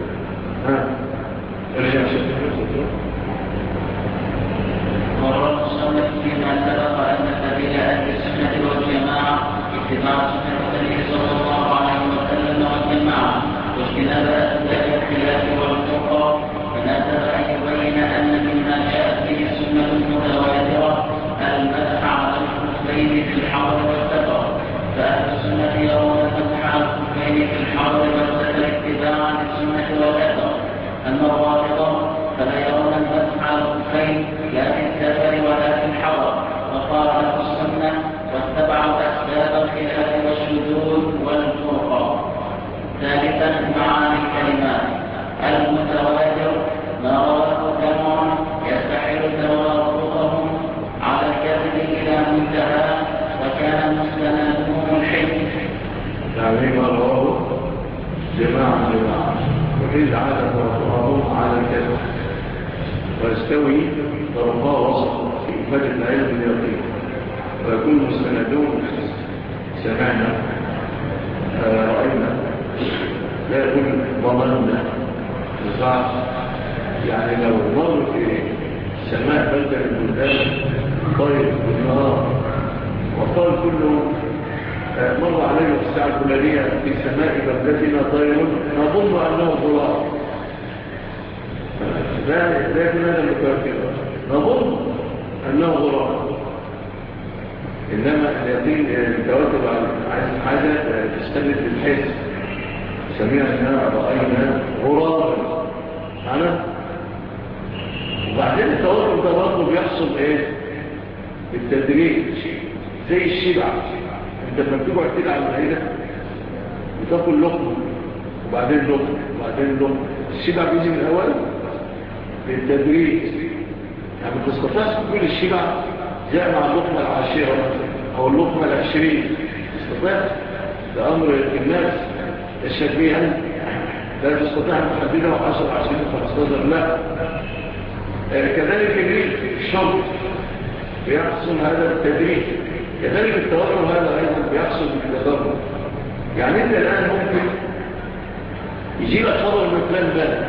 وروى المصنف فيما سبق أن سبيل أهل السنة والجماعة اتباع سنة النبي صلى الله عليه وسلم والجماعة واجتناب أسباب الخلاف والفرقة، فناسب أن يبين أن مما جاءت به السنة المتواترة المسح على الخفين في الحر والسفر، فأهل السنة يرون المسح على الخفين في الحر والسفر اتباعا للسنة والأثر. أما الرافضة فلا يرون المسح على الخفين لا في السفر ولا في الحر، وقارنوا السنة واتبعوا أسباب الخلاف والشذوذ والفرقة. ثالثا معاني الكلمات. المتواتر ما رواه جمع يستحيل توافقهم على الكذب إلى منتهى وكان مستندهم الحلم. يعني ما رواه جماعة وحيد عادة توافقهم على الكذب ويستوي طرقا وسط في إفادة العلم اليقين ويكون مستندون سمعنا رأينا لا يكون ضمننا الفعل. يعني لو مر في سماء بلدة البلدان طيب بالنهار وقال كله مر عليه الساعة الفلانية في سماء بلدتنا طير نظن أنه غراب. لا يكون هذا المتواتر نظن أنه غراب. إنما اليقين المتواتر عايز حاجة تستند بالحس. سمعنا رأينا غرابا معنا. وبعدين التواتر ده برضه بيحصل ايه بالتدريج زي الشبع. انت لما بتقعد كده على المائدة بتاكل لقمة وبعدين لقمة وبعدين لقمة. الشبع بيجي من الاول بالتدريج. يعني ما تستطيعش تقول الشبع جاء مع اللقمة العاشرة او اللقمة العشرين. تستطيع ده امر الناس الشبيها لا تستطيع أن تحددها 10 20 15 لا. كذلك الشرط بيحصل هذا التدريج. كذلك التواتر هذا أيضا بيحصل بالتدرج. يعني أنت الآن ممكن يجي لك خبر من فلان ده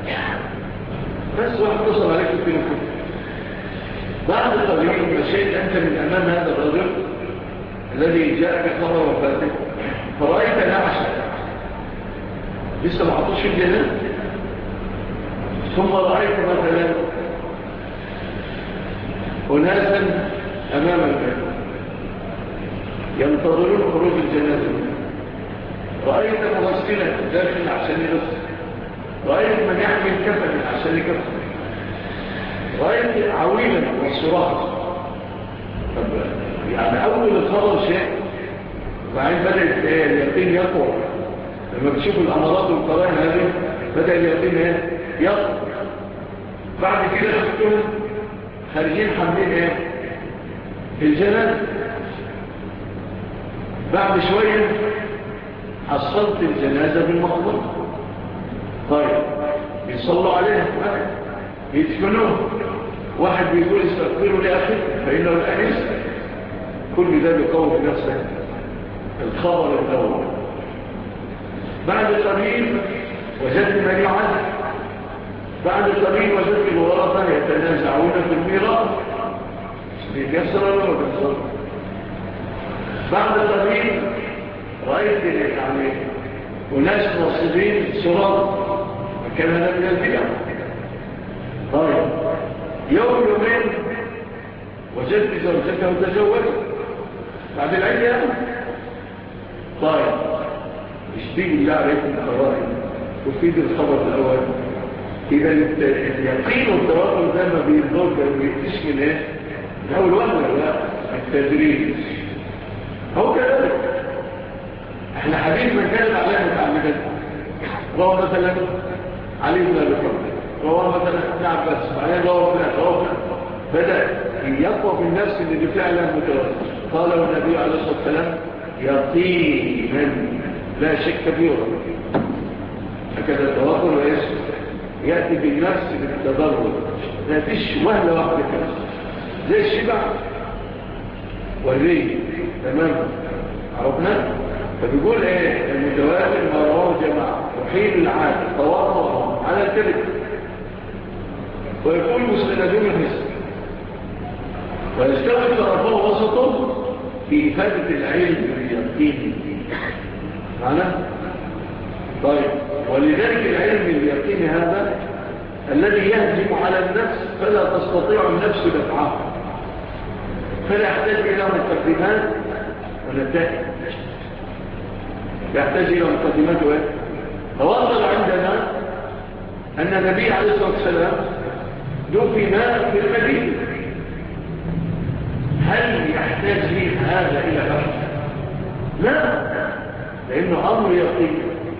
بس واحد اتصل عليك في التليفون بعد قليل مشيت أنت من أمام هذا الرجل الذي جاءك خبر وفاته فرأيت نعشة لسه ما حطوش في الجنة ثم رأيت مثلا أناسا أمام البيت ينتظرون خروج الجنازة. رأيت مغسلا داخل عشان يغسل. رأيت من يحمل كفن عشان يكفن. رأيت عويلا والصراخ. يعني أول الخبر شيء وبعدين بدأت اليقين يقوى. لما بتشوف الأمراض والقرائن هذه بدأ اليقين يقوى. بعد كده شفتهم خارجين حاملين الجنازة. بعد شوية حصلت الجنازة بالمقبرة. طيب بيصلوا عليها بيدفنوه. واحد بيقول استغفروا لأخي فإنه الآن يسأل. كل ده بيقوم بنفسه الخبر الأول. بعد قليل وجدت من يعذب. بعد قليل وجدت الورثة يتنازعون في الميراث. بيكسر ولا ما بيكسر. بعد قليل رأيت يعني أناس ناصبين سراب وكان هذا من البدع. طيب يومين وجدت زوجته تزوجت بعد العيد. طيب تشتري بالله عليكم القرائن وفيد الخبر الأول. إذا اليقين والتواتر ده ما بينضرب ويكتش من إيه؟ من أول وقت لا التدريج هو كذلك. احنا حديث من كان عليه متعمدا رواه مثلا علي بن أبي طالب، رواه مثلا ابن عباس، بعدين رواه فلان بدأ يقوى في النفس اللي فعلا متواتر. قاله النبي عليه الصلاة والسلام يقينا لا شك فيه هكذا التواتر ويسر يأتي بالنفس بالتضرر، لا فيش وهلة واحدة كده زي الشبع والري تماما عرفنا. فبيقول ايه المتواتر ما رواه جماعة وحين العادة تواطؤهم على الكذب ويكون مسندون الحسن ويستوي طرفه وسطه في إفادة العلم باليقين معنا. طيب ولذلك العلم باليقين هذا الذي يهجم على النفس فلا تستطيع النفس دفعه، فلا يحتاج إلى مقدمات ونتائج، يحتاج إلى مقدمات وإيه. فوصل عندنا أن النبي عليه الصلاة والسلام دفن في المدينة. هل يحتاج لي هذا إلى بحث؟ لا، لأنه أمر يقين.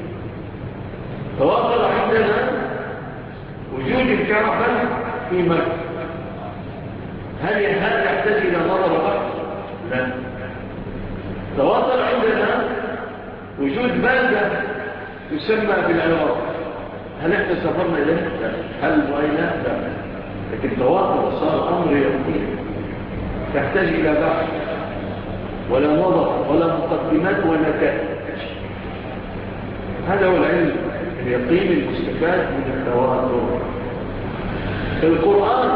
فوصل عندنا وجود الكعبة في مكة. هل يحتاج إلى نظر بحث؟ لا. فوصل عندنا وجود بلدة تسمى بالعراق. هل احنا سافرنا إليه؟ لا. هل رأينا؟ لا. لكن تواتر صار أمر يقين تحتاج إلى بحث ولا نظر ولا مقدمات ونتائج. هذا هو العلم اليقين المستفاد من التواتر. القرآن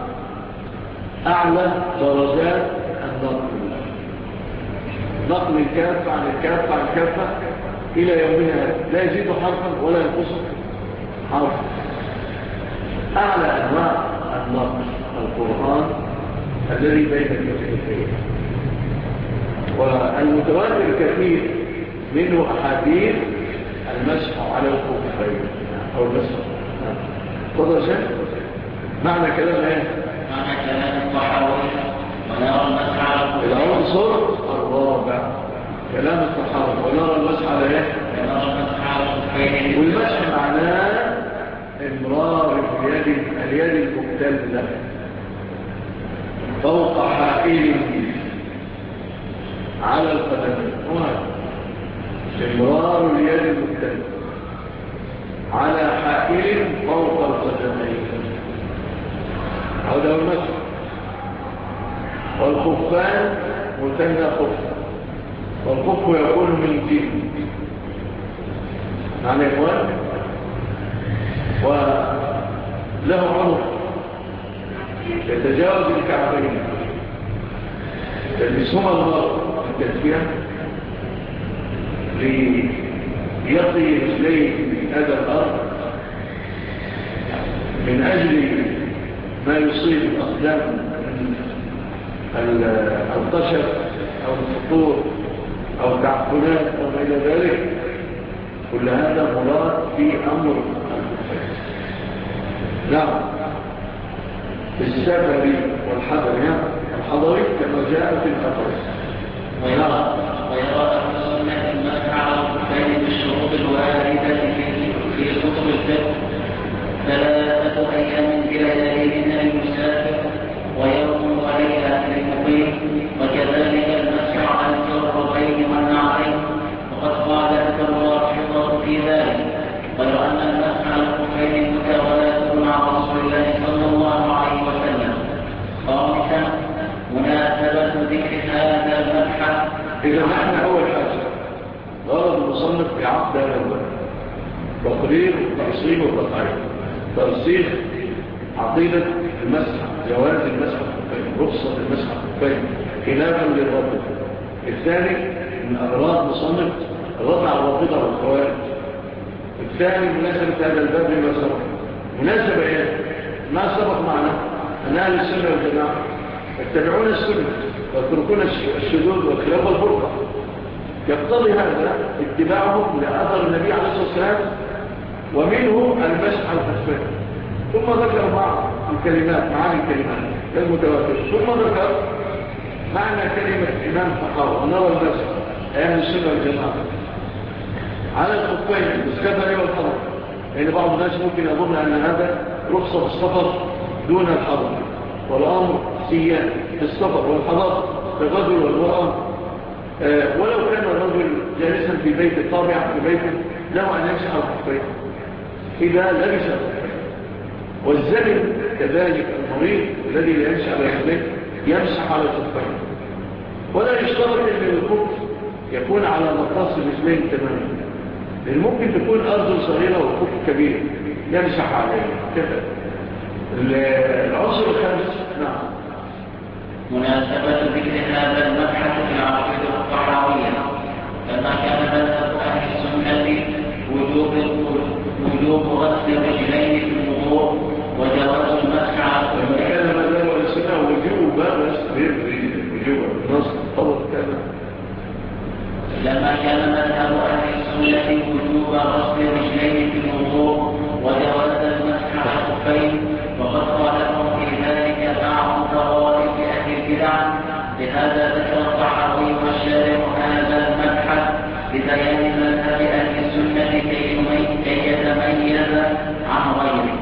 أعلى درجات النقل، نقل الكافة عن الكافة عن الكافة إلى يومنا لا يزيد حرفا ولا ينقص حرفا. أعلى أنواع النقل القرآن الذي بين الكفتين، والمتواتر كثير منه أحاديث المسح على الخفين أو المسح. تفضل شيء معنى كلام ايه؟ معنى كلام الطحاوي ونرى المسح على الخفين. العنصر الرابع كلام الطحاوي ونرى المسح على ايه؟ ونرى المسح على الخفين. والمسح معناه امرار اليد المبتلة فوق حائل على القدمين. امرار اليد المبتلة على حائل فوق القدمين، هذا هو المسح. والخفان مثنى خف، والخف يكون من جيم معنى إخوان، وله عنق يتجاوز الكعبين يلبسهما المرء التدفئة ليقضي رجليه من هذا الأرض من أجل ما يصيب الأقدام من القشر أو الفطور أو التعفنات أو ما إلى ذلك. كل هذا مراد في أمر نعم السفر والحضر الحضري كما جاء في الخطر. ويرى أهل السنة المسح على الخفين بالشروط الواردة في كتب الفقه 3 أيام بلياليها للمسافر ويوم عليها للمقيم، وكذلك المسح على الجربين والنعلين، وقد قالت الرافضة في ذلك. غير أن المسح على الخفين متواتر مع رسول الله صلى الله عليه وسلم. خامسا مناسبة ذكر هذا المسح. إذا نحن أول حاجة غرض المصنف بعقد الأول تقرير وتأصيل وتقعيد. ترسيخ عقيدة المسح، جواز المسح الخفين، رخصة المسح الخفين خلافا للرافضة. الثاني من أغراض مصنف الرد على الرافضة والخوارج. الثاني مناسبة هذا الباب لما سبق. مناسبة ايه؟ ما سبق معنا أن أهل السنة والجماعة يتبعون السنة ويتركون الشذوذ والخلاف والفرقة يقتضي هذا اتباعهم لأثر النبي عليه الصلاة والسلام، ومنه المسح على الخفين. ثم ذكر بعض الكلمات، معاني الكلمات المتواتر، ثم ذكر معنى كلمة إمام فقهاء ونرى المسح أهل السنة والجماعة على الخفين بالسفر والحضر. يعني بعض الناس ممكن يظن أن هذا رخصة السفر دون الحضر، والأمر سيان في السفر والحضر للرجل والمرأة. ولو كان الرجل جالسا في بيت طابع في بيته له أن يمسح على الخفين إذا لبس الخفين، والزمن كذلك المريض الذي لا يمسح على الخفين يمسح على الخفين. ولا يشترط أن الخف يكون على مقاس الرجلين تماما، لأن ممكن تكون أرجل صغيرة وخف كبير يمسح عليه كذا. العنصر الخامس. نعم. مناسبة ذكر هذا المبحث في العقيدة الطحاوية، لما كان مذهب أهل السنة وجوب غسل الرجلين في الوضوء وجواز المسح على لما كان مذهب أهل السنة وجوب غسل الرجلين وجوب نص طبق كذا. لما كان مذهب أهل السنة وجوب غسل الرجلين في الوضوء وجواز المسح على الخفين، وقد خالفهم في ذلك بعض طوائف أهل البدع. لهذا ذكر الطحاوي والشارع هذا المبحث لبيان مذهب أهل السنة كي يتميز عن غيره.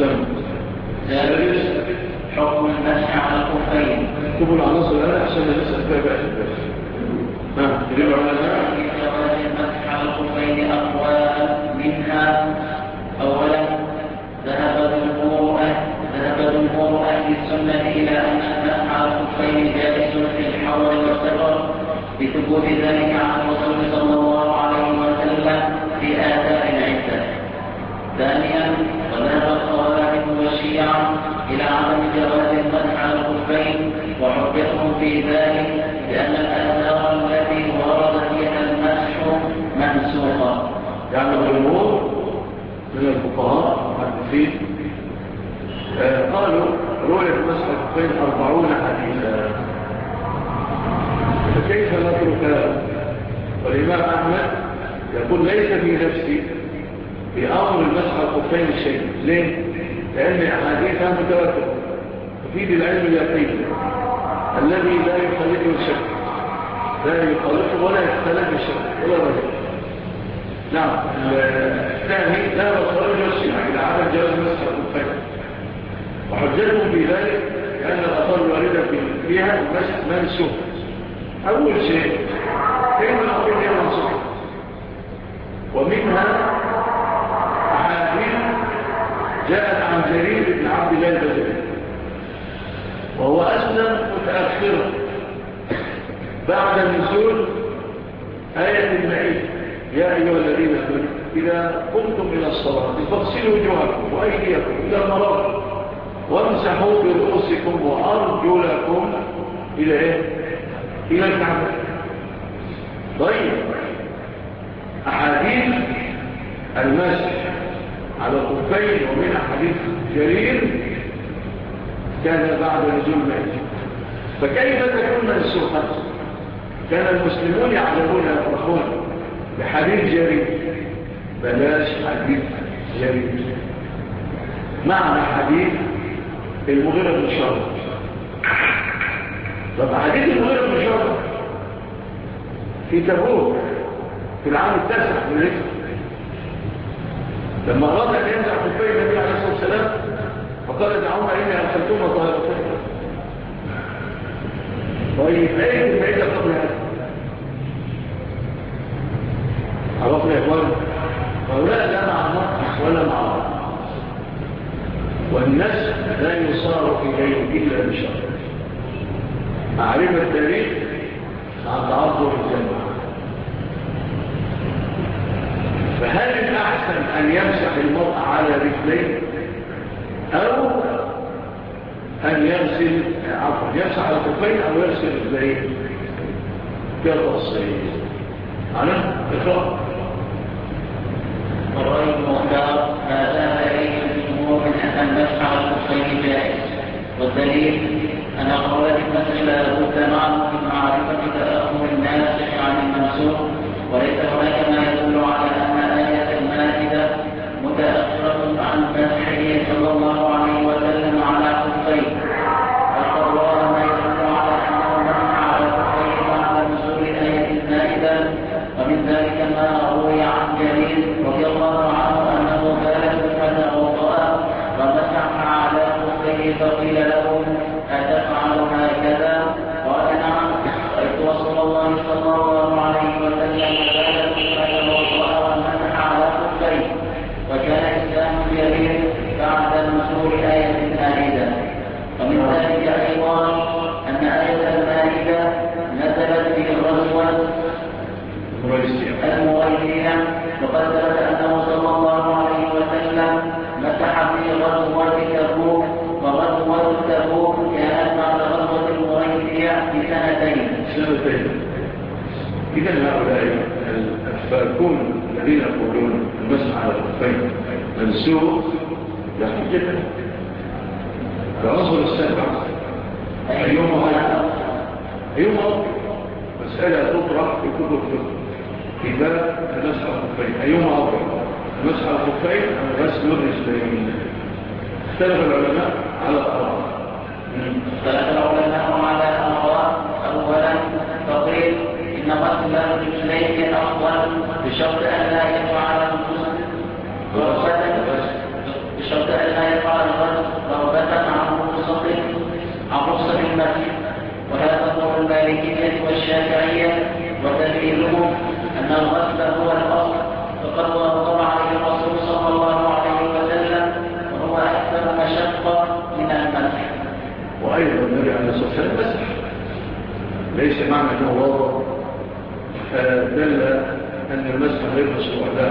ثالث حكم المسح على الخفين. اكتبوا العناصر الآن عشان نسأل فيها بقى البس. تدل على جواز المسح على الخفين أقوال، منها أولا ذهب جمهور أهل السنة إلى أن المسح على الخفين جائز في الحول والسفر بثبوت ذلك عن الرسول صلى الله عليه وسلم في آثار العدة. ثانيا وذهب الخوارج والشيعة إلى عدم جواز المسح على الخفين، وحجتهم في ذلك لأن الآثار التي ورد فيها المسح منسوخة. يعني الجمهور من الفقهاء المحدثين قالوا رؤية مسح الخفين 40 حديثا، فكيف نتركها؟ والإمام أحمد يقول ليس في نفسي في أمر المسح على الخفين شيء. ليه؟ لأن أحاديثها متواترة تفيد العلم اليقين الذي لا يخالفه الشك، لا يخالفه ولا يختلف الشك ولا رجل. نعم. الثاني لا يخالف الشيعة إلى عدم جواز مسح الخفين، وحجتهم في ذلك لأن الأثار الواردة فيها المسح منسوخ. أول شيء كلمة الأمر هي منسوخة، ومنها أحاديث جاءت عن جرير بن عبد الله البجلي، وهو أسلم متأخرا بعد نزول آية المعيد يا أيها الذين آمنوا إذا قمتم إلى الصلاة فاغسلوا وجوهكم وأيديكم إلى المرافق وامسحوا برؤوسكم وأرجلكم إلى إيه؟ إلى الكعبة. طيب أحاديث المسح على الخفين ومن أحاديث جرير كان بعد نزول المائدة، فكيف تكون منسوخة؟ كان المسلمون يعلمون يفرحون بحديث جرير، بلاش حديث جرير، معنى حديث المغيرة بن شعبة. طب حديث المغيرة بن شعبة في تبوك في العام 9 من الهجرة، لما أراد أن ينزع خفين النبي عليه الصلاة والسلام فقال دعونا إني أرسلتم طائرتين. طيب أين المعدة قبل هذا؟ عرفنا يا إخوان؟ هؤلاء لا مع النقص ولا مع الله، والنسل لا يصار إليه إلا بشر. معرفة التاريخ مع تعذر الجنة. فهل الأحسن أن يمسح المرء على رجليه أو أن يغسل يمسح على الخفين أو يغسل رجليه؟ كالتصير أنا إخوة. الرأي المختار ما ذهب إليه الجمهور من أن المسح على الخفين جائز، والدليل أن قولات المسح لا بد معه من معرفة تأخر الناسخ عن منسوخ، وليس هناك ما يدل على أن آية المائدة متأخرة عن مسحه صلى الله عليه وسلم على خفيه، وقد ورد ما يدل على أنه مسح على خفيه بعد نزول آية المائدة، ومن ذلك ما روي عن جرير رضي الله عنه أنه بال فتوضأ ومسح على خفيه فقيل له أتفعل هكذا؟ قال نعم، رأيت رسول الله صلى الله عليه وسلم بال فتوضأ ومسح على خفيه. وكان إسلام جرير بعد نزول آية المائدة. ومن ذلك أيضا أن آية المائدة نزلت في غزوة المريسية، وقد ثبت أنه صلى الله عليه وسلم مسح في غزوة تبوك، وغزوة تبوك كانت بعد غزوة المريسية بسنتين. إذا هؤلاء الفاركون الذين يقولون المسح على الخفين منسوخ لا حجة له. العنصر السابع أيهما مسألة تطرح في كتب الفقه في باب المسح على الخفين، أيهما أفضل، المسح على الخفين أم غسل الرجلين؟ اختلف العلماء على الآراء. أولا فقيل إن غسل الرجلين أفضل بشرط أن لا يفعل الغسل بشرط أن لا يفعل الغسل رغبة عن رخصة المسح، وهذا قول المالكية والشافعية، ودليلهم أن الغسل هو الأصل، فقد وضع عليه الرسول صلى الله عليه وسلم، وهو أكثر مشقة من المسح. وأيضا النبي عليه الصلاة والسلام مسح، ليس معنى أنه وضع فدل أن المسح غير مشروع، لا،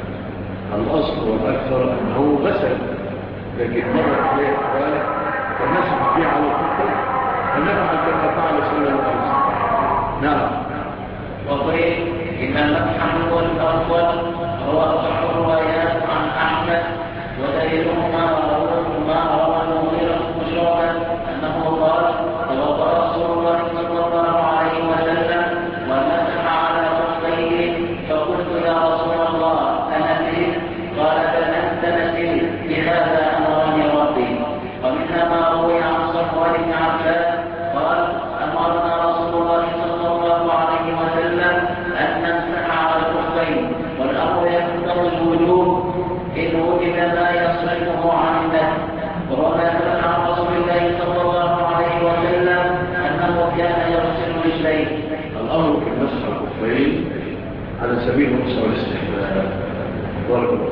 الأصل والأكثر أنه غسل، لكن مرة عليه حوالي فالمسح فيه على الخطة فنفعل كما فعل صلى الله عليه وسلم. نعم. وقيل إن المسح هو الأفضل، وهو أصح الروايات عن أحمد، ودليلهم ما روى المغيرة بن شعبة أنه قال توضأ رسول الله صلى الله عليه وسلم ومسح على خفيه، فقلت يا رسول الله أنسيت؟ قال بل أنت نسيت، بهذا أمرني ربي. ومنها ما روي عن صفوان بن عباس قال أمرنا رسول الله صلى الله عليه وسلم أن نمسح على الخفين، والأمر يقتضي الوجوب إن وجد ما يصرفه عن النهي، وهو ما ثبت عن رسول الله صلى الله عليه وسلم أنه كان يغسل رجليه. الأمر في المسح على الخفين على سبيل النصر والاستحباب. بارك الله.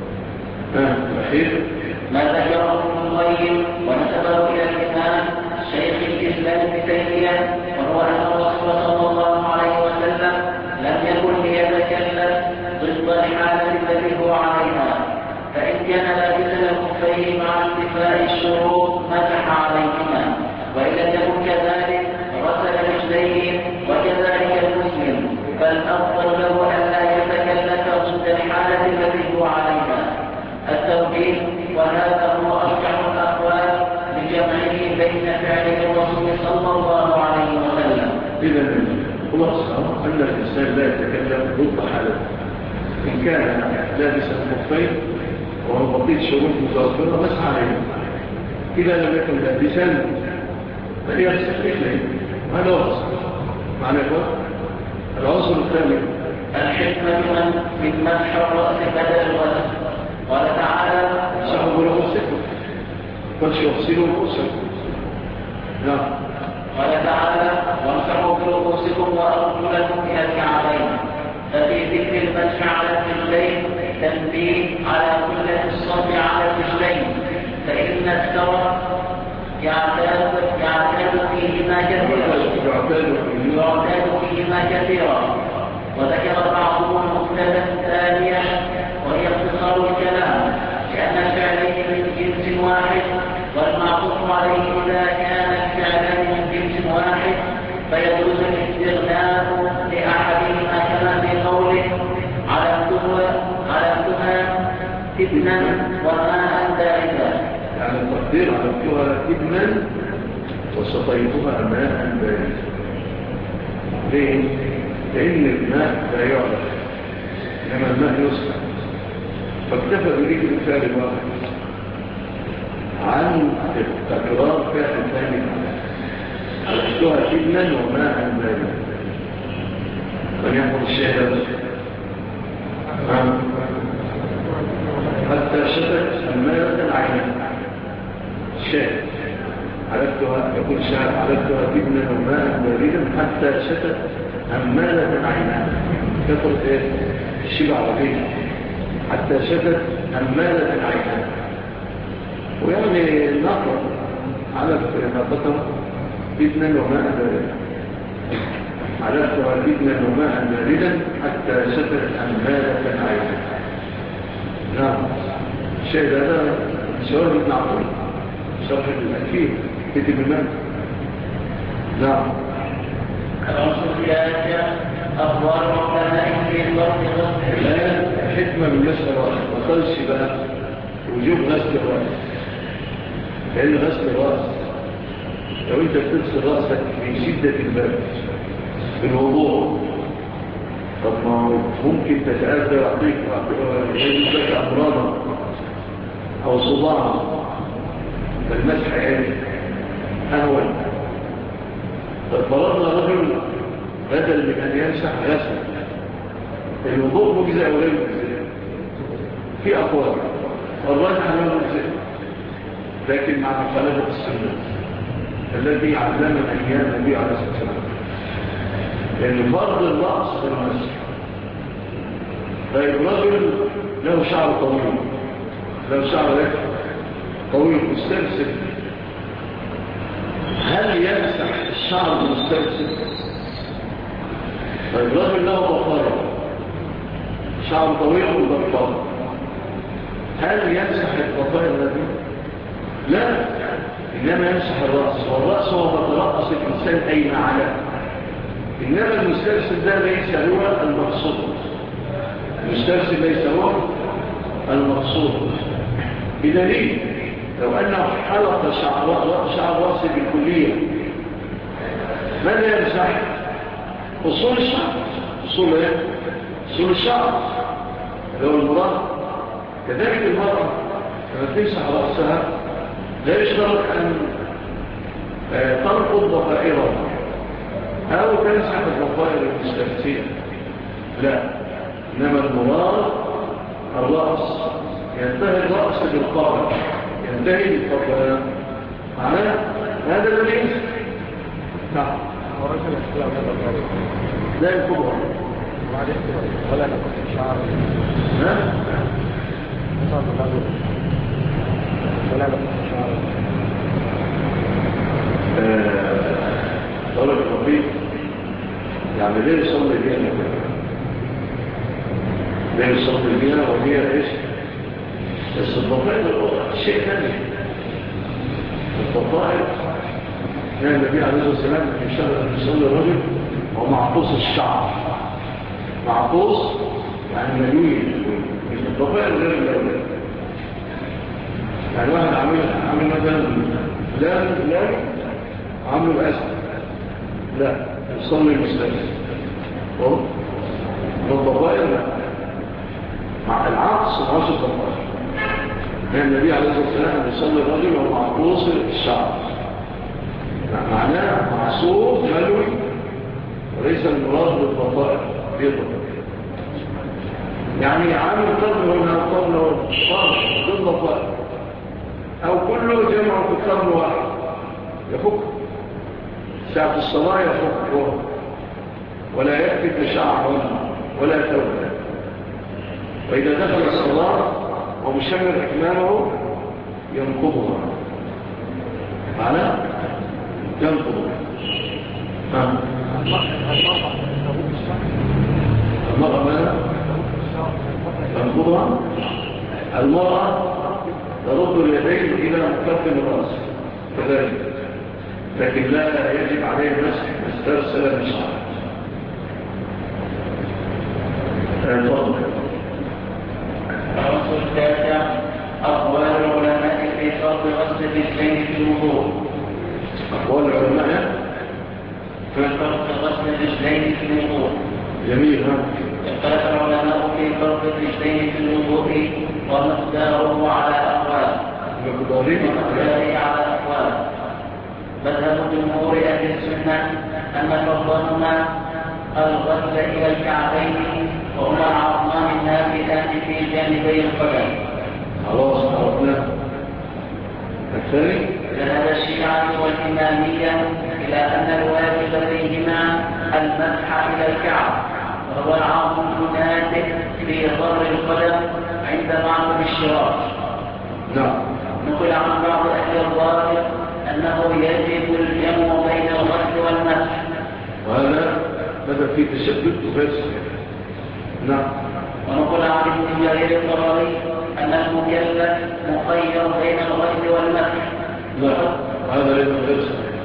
الأخير ما ذكره ابن القيم ونسبه إلى الإمام شيخ الإسلام ابن تيمية، وهو أن الرسول صلى الله عليه وسلم لم يكن ليتكلم ضد الحالة التي هو عليها، فإن كان لابسا الخفين مع انتفاء الشروط مسح عليهما، وإن لم يكن كذلك غسل رجليه، وكذلك المسلم، فالأفضل له أن لا يتكلم ضد الحالة التي هو عليها. التوحيد، وهذا هو أرجح الأقوال لجمعه بين فعل الرسول صلى الله عليه وسلم. إذا خلاصة أن الإنسان لا يتكلم ضد حالته، إن كان لابسا الخفين وهو بقيت شروط متوفرة مسح عليه، إذا لم يكن لابسا فليغسل رجليه، وهذا هو الأصل. معنى العنصر الثاني الحكمة من مسح الرأس بدل الغسل. قال تعالى سحبوا رؤوسكم فاغسلوا رؤوسكم. نعم. قال تعالى وامسحوا برؤوسكم وأرجلكم إلى الكعبين، ففي ذكر المسح على الرجلين تنبيه على كل الصوت على الرجلين، فإن السوى يعتاد فيهما كثيرا. وذكر بعضهم مختلفا ثانيا وهي اختصار الكلام، لأن الفعلين من جنس واحد، والمعطوف عليه إذا كان الفعلان من جنس واحد فيجوز الاستغناء لأحدهما كما في قوله علمتها ابنا وماء باردا، يعني التقدير علمتها ابنا وسقيتها ماء باردا. ليه؟ لأن الماء لا يعرف إنما الماء يسمع فاكتفى بذكر الفعل الواحد عن تكرار فعل ثاني عرفتها ابنا وماء بادا فليحفظ الشهادة حتى شتت أمالة عينها الشاهد عرفتها يقول شاهد عرفتها ابنا وماء بادا حتى شتت أمالة عينها كثرت ايه الشبع وفيه حتى شتت أمالة عينها ويعني النقر على نقطة ابنا وماء باردا علفتها ابنا وماء باردا حتى شتت أمالة عينها نعم الشيء هذا سؤال ابن عطول شرح الأكيد كتب الماء نعم الرسول يا أخبار وكان في الوقت غسل الآن حكمة من غسل الرأس وقلش بقى وجوب غسل الرأس لأن غسل الرأس لو أنت بتغسل رأسك في شدة البرد بالوضوء طب ما ممكن تتأذى يعطيك أمراضا أو صداعا فالمسح أهون فرضنا رجل بدل من أن يمسح غسل الوضوء مجزء أو غير مجزء في أقوال الراجح أنه مجزء لكن مع مخالفة السنة الذي علمنا أيام النبي عليه الصلاة والسلام لأن فرض الرأس في المسح طيب رجل له شعر طويل له شعر طويل مسترسل هل يمسح الشعر المسترسل؟ طيب رجل له ضفارة شعر طويل وضفارة هل يمسح الضفائر الذي؟ لا إنما يمسح الرأس والرأس هو بترأس الإنسان أين على إنما المسترسل ده ليس هو المقصود المسترسل ليس هو المقصود بدليل لو أنه حلق شعر رأسه بالكلية ماذا يمسح؟ أصول الشعر أصول الشعر لو المرأة كذلك المرأة لما تمسح رأسها لا يشترط أن تنقض ضفائرها أو تمسح الضفائر المسترسية لا إنما المراد الرأس ينتهي الرأس بالقارة ينتهي بالقارة معناه هذا الذي يمسح نعم لا ينقضها ولا نقص شعر ولا نقص شعر طلب الربيع يعني ليه يصلي بيها ليه يصلي بيها وهي ايش بس الضفائر شيء ثاني الضفائر كان النبي عليه الصلاه والسلام يصلي الرجل وهو معطوس الشعر معطوس يعني ملوي الضفائر غير الاولاد يعني واحد عامل مثلا لا عامله بأسد لا يصلي المستقبل والضفائر لا مع العطس وعطس الضفائر كان النبي عليه الصلاة والسلام يصلي الرجل وهو معطوس الشعر معناه معصوب ملوي وليس المراد بالضفائر في الضفائر يعني عامل قبل من القبل والقبل بالضفائر أو كله جمع في قبل واحد يفك ساعة الصلاة يفك ولا يكفي بشعر ولا توبة وإذا دخل الصلاة ومشمر إكماله ينقضها معنى ينقضها المرأة ماذا؟ ينقضها المرأة ترد اليدين إلى مقدم الرأس كذلك لكن لا يجب عليه المسح مسترسل من شعر الفصل التاسع أقوال العلماء في فرض غسل الرجلين في الوضوء أقوال العلماء في فرض غسل الرجلين في الوضوء جميل. اختلف العلماء في فرق الرجلين في الوضوء ومقداره على أقوال. مذهب جمهور أهل السنة أن فرضهما الغسل إلى الكعبين وهما العظمان النافذان في جانبي القدم. خلاص عرفنا. الثاني ذهب الشيعة والإمامية إلى أن الواجب فيهما المسح إلى الكعب وهو العظم الناتج في ظهر القدم عند معقد الشراك. نعم. نقل عن بعض أهل الظاهر أنه يجب الجمع بين الغسل والمسح، وهذا بدأ فيه تشدد وفاسد. نعم. ونقل عن ابن جرير الطبري أن المكلف مخير بين الغسل والمسح. لا، هذا ليس غير صحيح.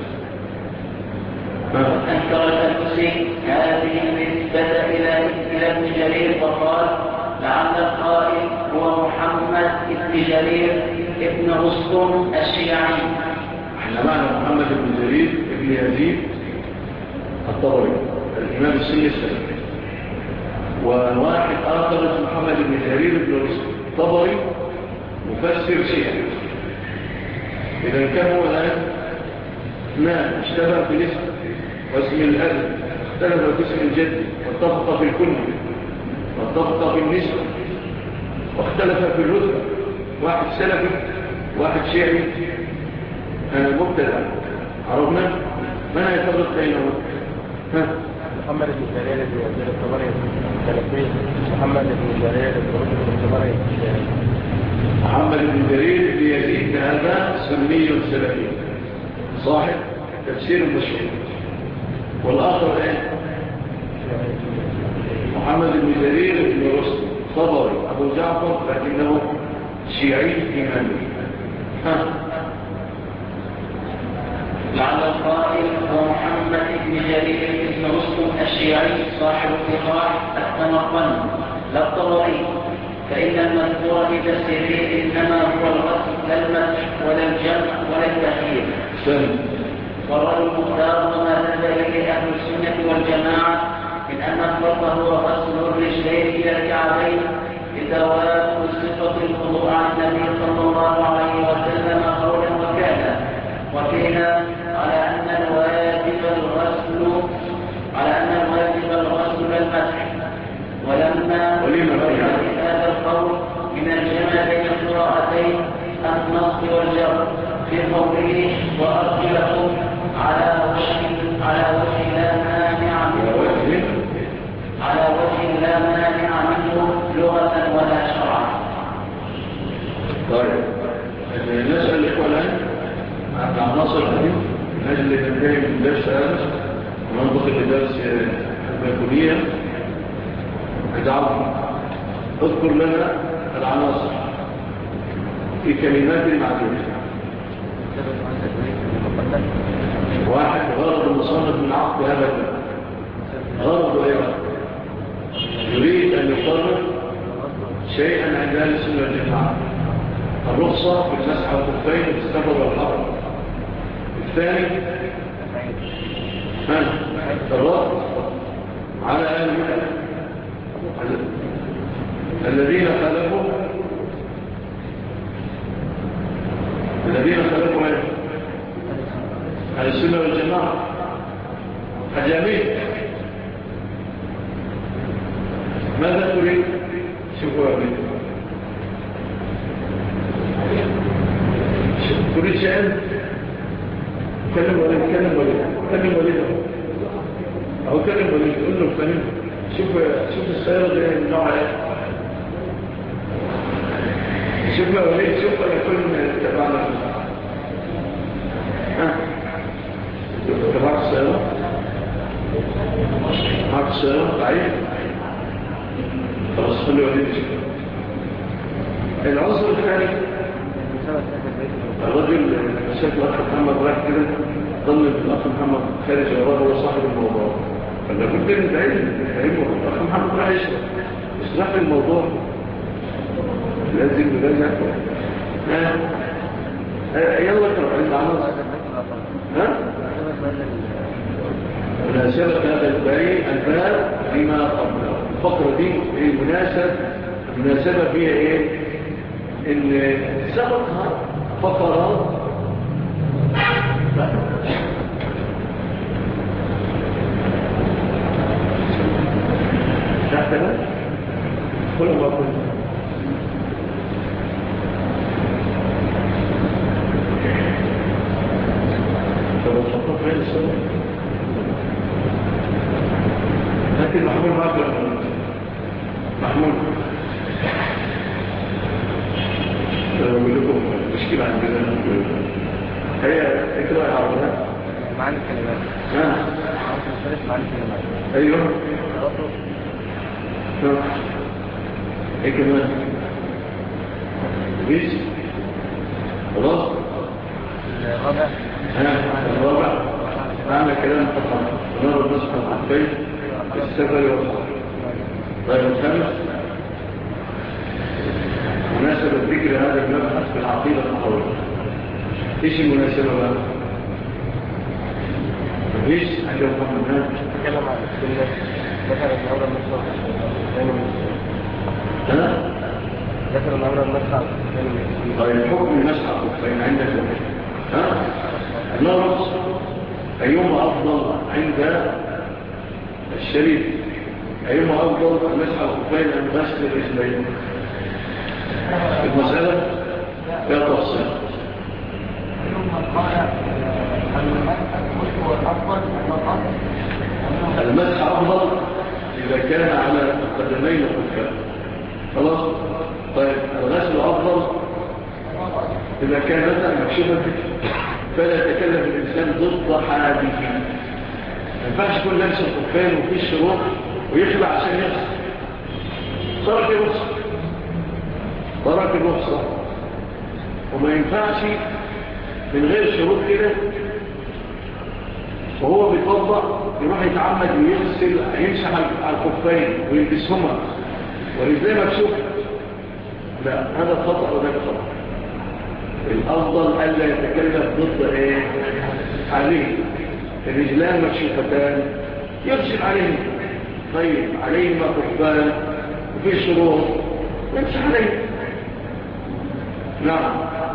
أنكر الألبسي هذه النسبة إلى ابن جرير وقال لعل القائل هو محمد بن جرير ابن رستم الشيعي. احنا معنى محمد بن جرير ابن يزيد الطبري الإمام السني السلفي، وواحد آخر اسمه محمد بن جرير ابن رستم الطبري مفسر شيعي. إذا كانوا الآن اثنان اشتبه في الاسم واسم الأب، اختلف في اسم الجد، واتفق في الكنية، واتفق في النسبة، واختلف في الرتبة، واحد سلفي واحد شيعي مبتدع. عرفنا من يفرق بينهم؟ محمد بن جرير بن يزيد الطبري السلفي، محمد بن جرير بن رستم الطبري الشيعي. محمد بن جرير بن يزيد هذا سني سلفي صاحب تفسير مشهور، والآخر محمد بن جرير بن رستم طبري أبو جعفر لكنه شيعي إمامي. لعل القائل هو محمد بن جرير بن رستم الشيعي صاحب الثقات التمرقن لا الطبري، فإن المذكور في تفسيره إنما هو الغسل لا المسح ولا الجمع ولا التأخير. والرأي المختار وما ذهب إليه أهل السنة والجماعة من أن الفرق هو غسل الرجلين إلى الكعبين لتوافق صفة الوضوء عن النبي صلى الله عليه وسلم قولا وفعلا، وفيها على أن الواجب الغسل المسح. ولما هذا القول من الجمع بين القراءتين النصب والجر في قوله وأرجلكم على وجه لا مانع منه لغة ولا شرعا. طيب نسأل الإخوة الآن عن العناصر الحديث من أجل ننتهي من الدرس هذا وننتقل لدرس البيكونية. ادعوا اذكر لنا العناصر في كلمات معدودة. واحد، غرض المصنف من عقد هذا الكلام. غرض ايه؟ يريد ان يقرر شيئا عند اهل السنه والجماعه، الرخصه في المسح على الخفين في السفر والحرم. الثاني الرد على اهل الذين خالفوا أهل السنة والجماعة الجميع. ماذا تريد؟ شوفوا يا أبني، تريد شيئا؟ كلم وليد أو كلم وليد قل له فهم. شوف السيارة دي نوعها ايه. شوف يا وليد، شوف أنا كل تبعنا تبعك السيارة معك السيارة بعيد. خلاص خلي وليد شوف. العنصر الثاني الرجل شاف الأخ محمد رايح كده، ظن الأخ محمد خارج الأراضي هو صاحب الموضوع، فلا بد ان تعلمه. الأخ محمد رايح يشرح الموضوع، لازم نراجع. يلا ترى العناصر. مناسبة هذا الباب لما قبله. الفقرة دي مناسبة فيها ايه؟ ان سبقها فقرات تحتها كل ما قلت فبتحطط غير السبب. لكن محمول معك محمول أقول لكم مشكلة عندنا هي اقرأ عرضها معاني الكلمات معاني الكلمات أيوه ايه كمان بيس خلاص الرابع معنى كلام فقط ونرى النصف الحقين السفر والحق. طيب الخامس مناسبة ذكر هذا المبحث في العقيدة الطويلة. ايش المناسبة بقى؟ مفيش حاجة محمد تتكلم عن السنة ذكر الأمر المسرع ذكر الأمر المسرع. طيب حكم المسحة فإن عندك النص أيهما أفضل عند الشريف؟ أيهما أفضل المسحة الخفين أم غسل الرجلين؟ المسألة لا تفصيل. المسح أفضل إذا كان على القدمين والكف. خلاص. طيب الغسل أفضل إذا كان مثلا مكشوفا فلا يتكلف الإنسان ضد حاله. ما ينفعش يكون لابس الخفين وفي الشروط ويخلع عشان يغسل. ترك الرخصة وما ينفعش من غير شروط كده وهو بيطبق يروح يتعمد ويغسل يمسح على الخفين ويلبسهما ورجليه مكشوفة. لا هذا خطأ وده خطأ. الأفضل ألا يتكلف ضد ايه عليه. الرجلان مكشوفتان يغسل عليهم. طيب عليهما خفان وفي شروط يمسح عليهم. نعم.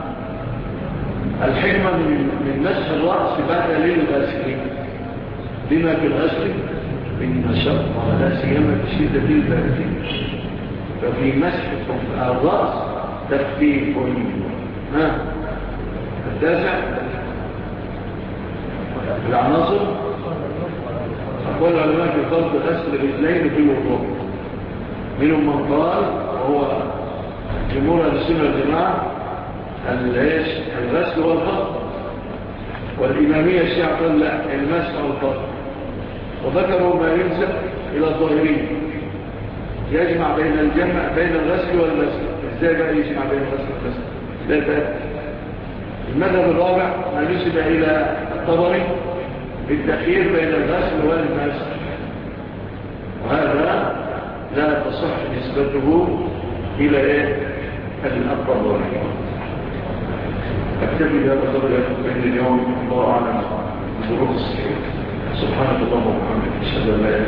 الحكمة من مسح الرأس بعد للغاسلين بما في الغسل من مشقة لا سيما بشدة البرد. ففي مسح الرأس تخفيف. التاسع العناصر. أقول العلماء في فرض غسل الرجلين في الوضوء. منهم من قال وهو جمهور السنة والجماعة الغسل والفرض، والإمامية الشيعة قال لا المسح والفرض، وذكروا ما ينسب إلى الظاهرين يجمع بين الغسل والمسح. ازاي بقى يجمع بين الغسل والمسح؟ لا تأتي. المذهب الرابع ما ينسب إلى الطبري بالتخيير بين الغسل والمسح، وهذا لا تصح نسبته إلى الطبري. أكتبي بهذا القدر بين اليوم الله أعلم بظروف الصحيح. سبحانك اللهم وبحمدك أشهد أن لا إله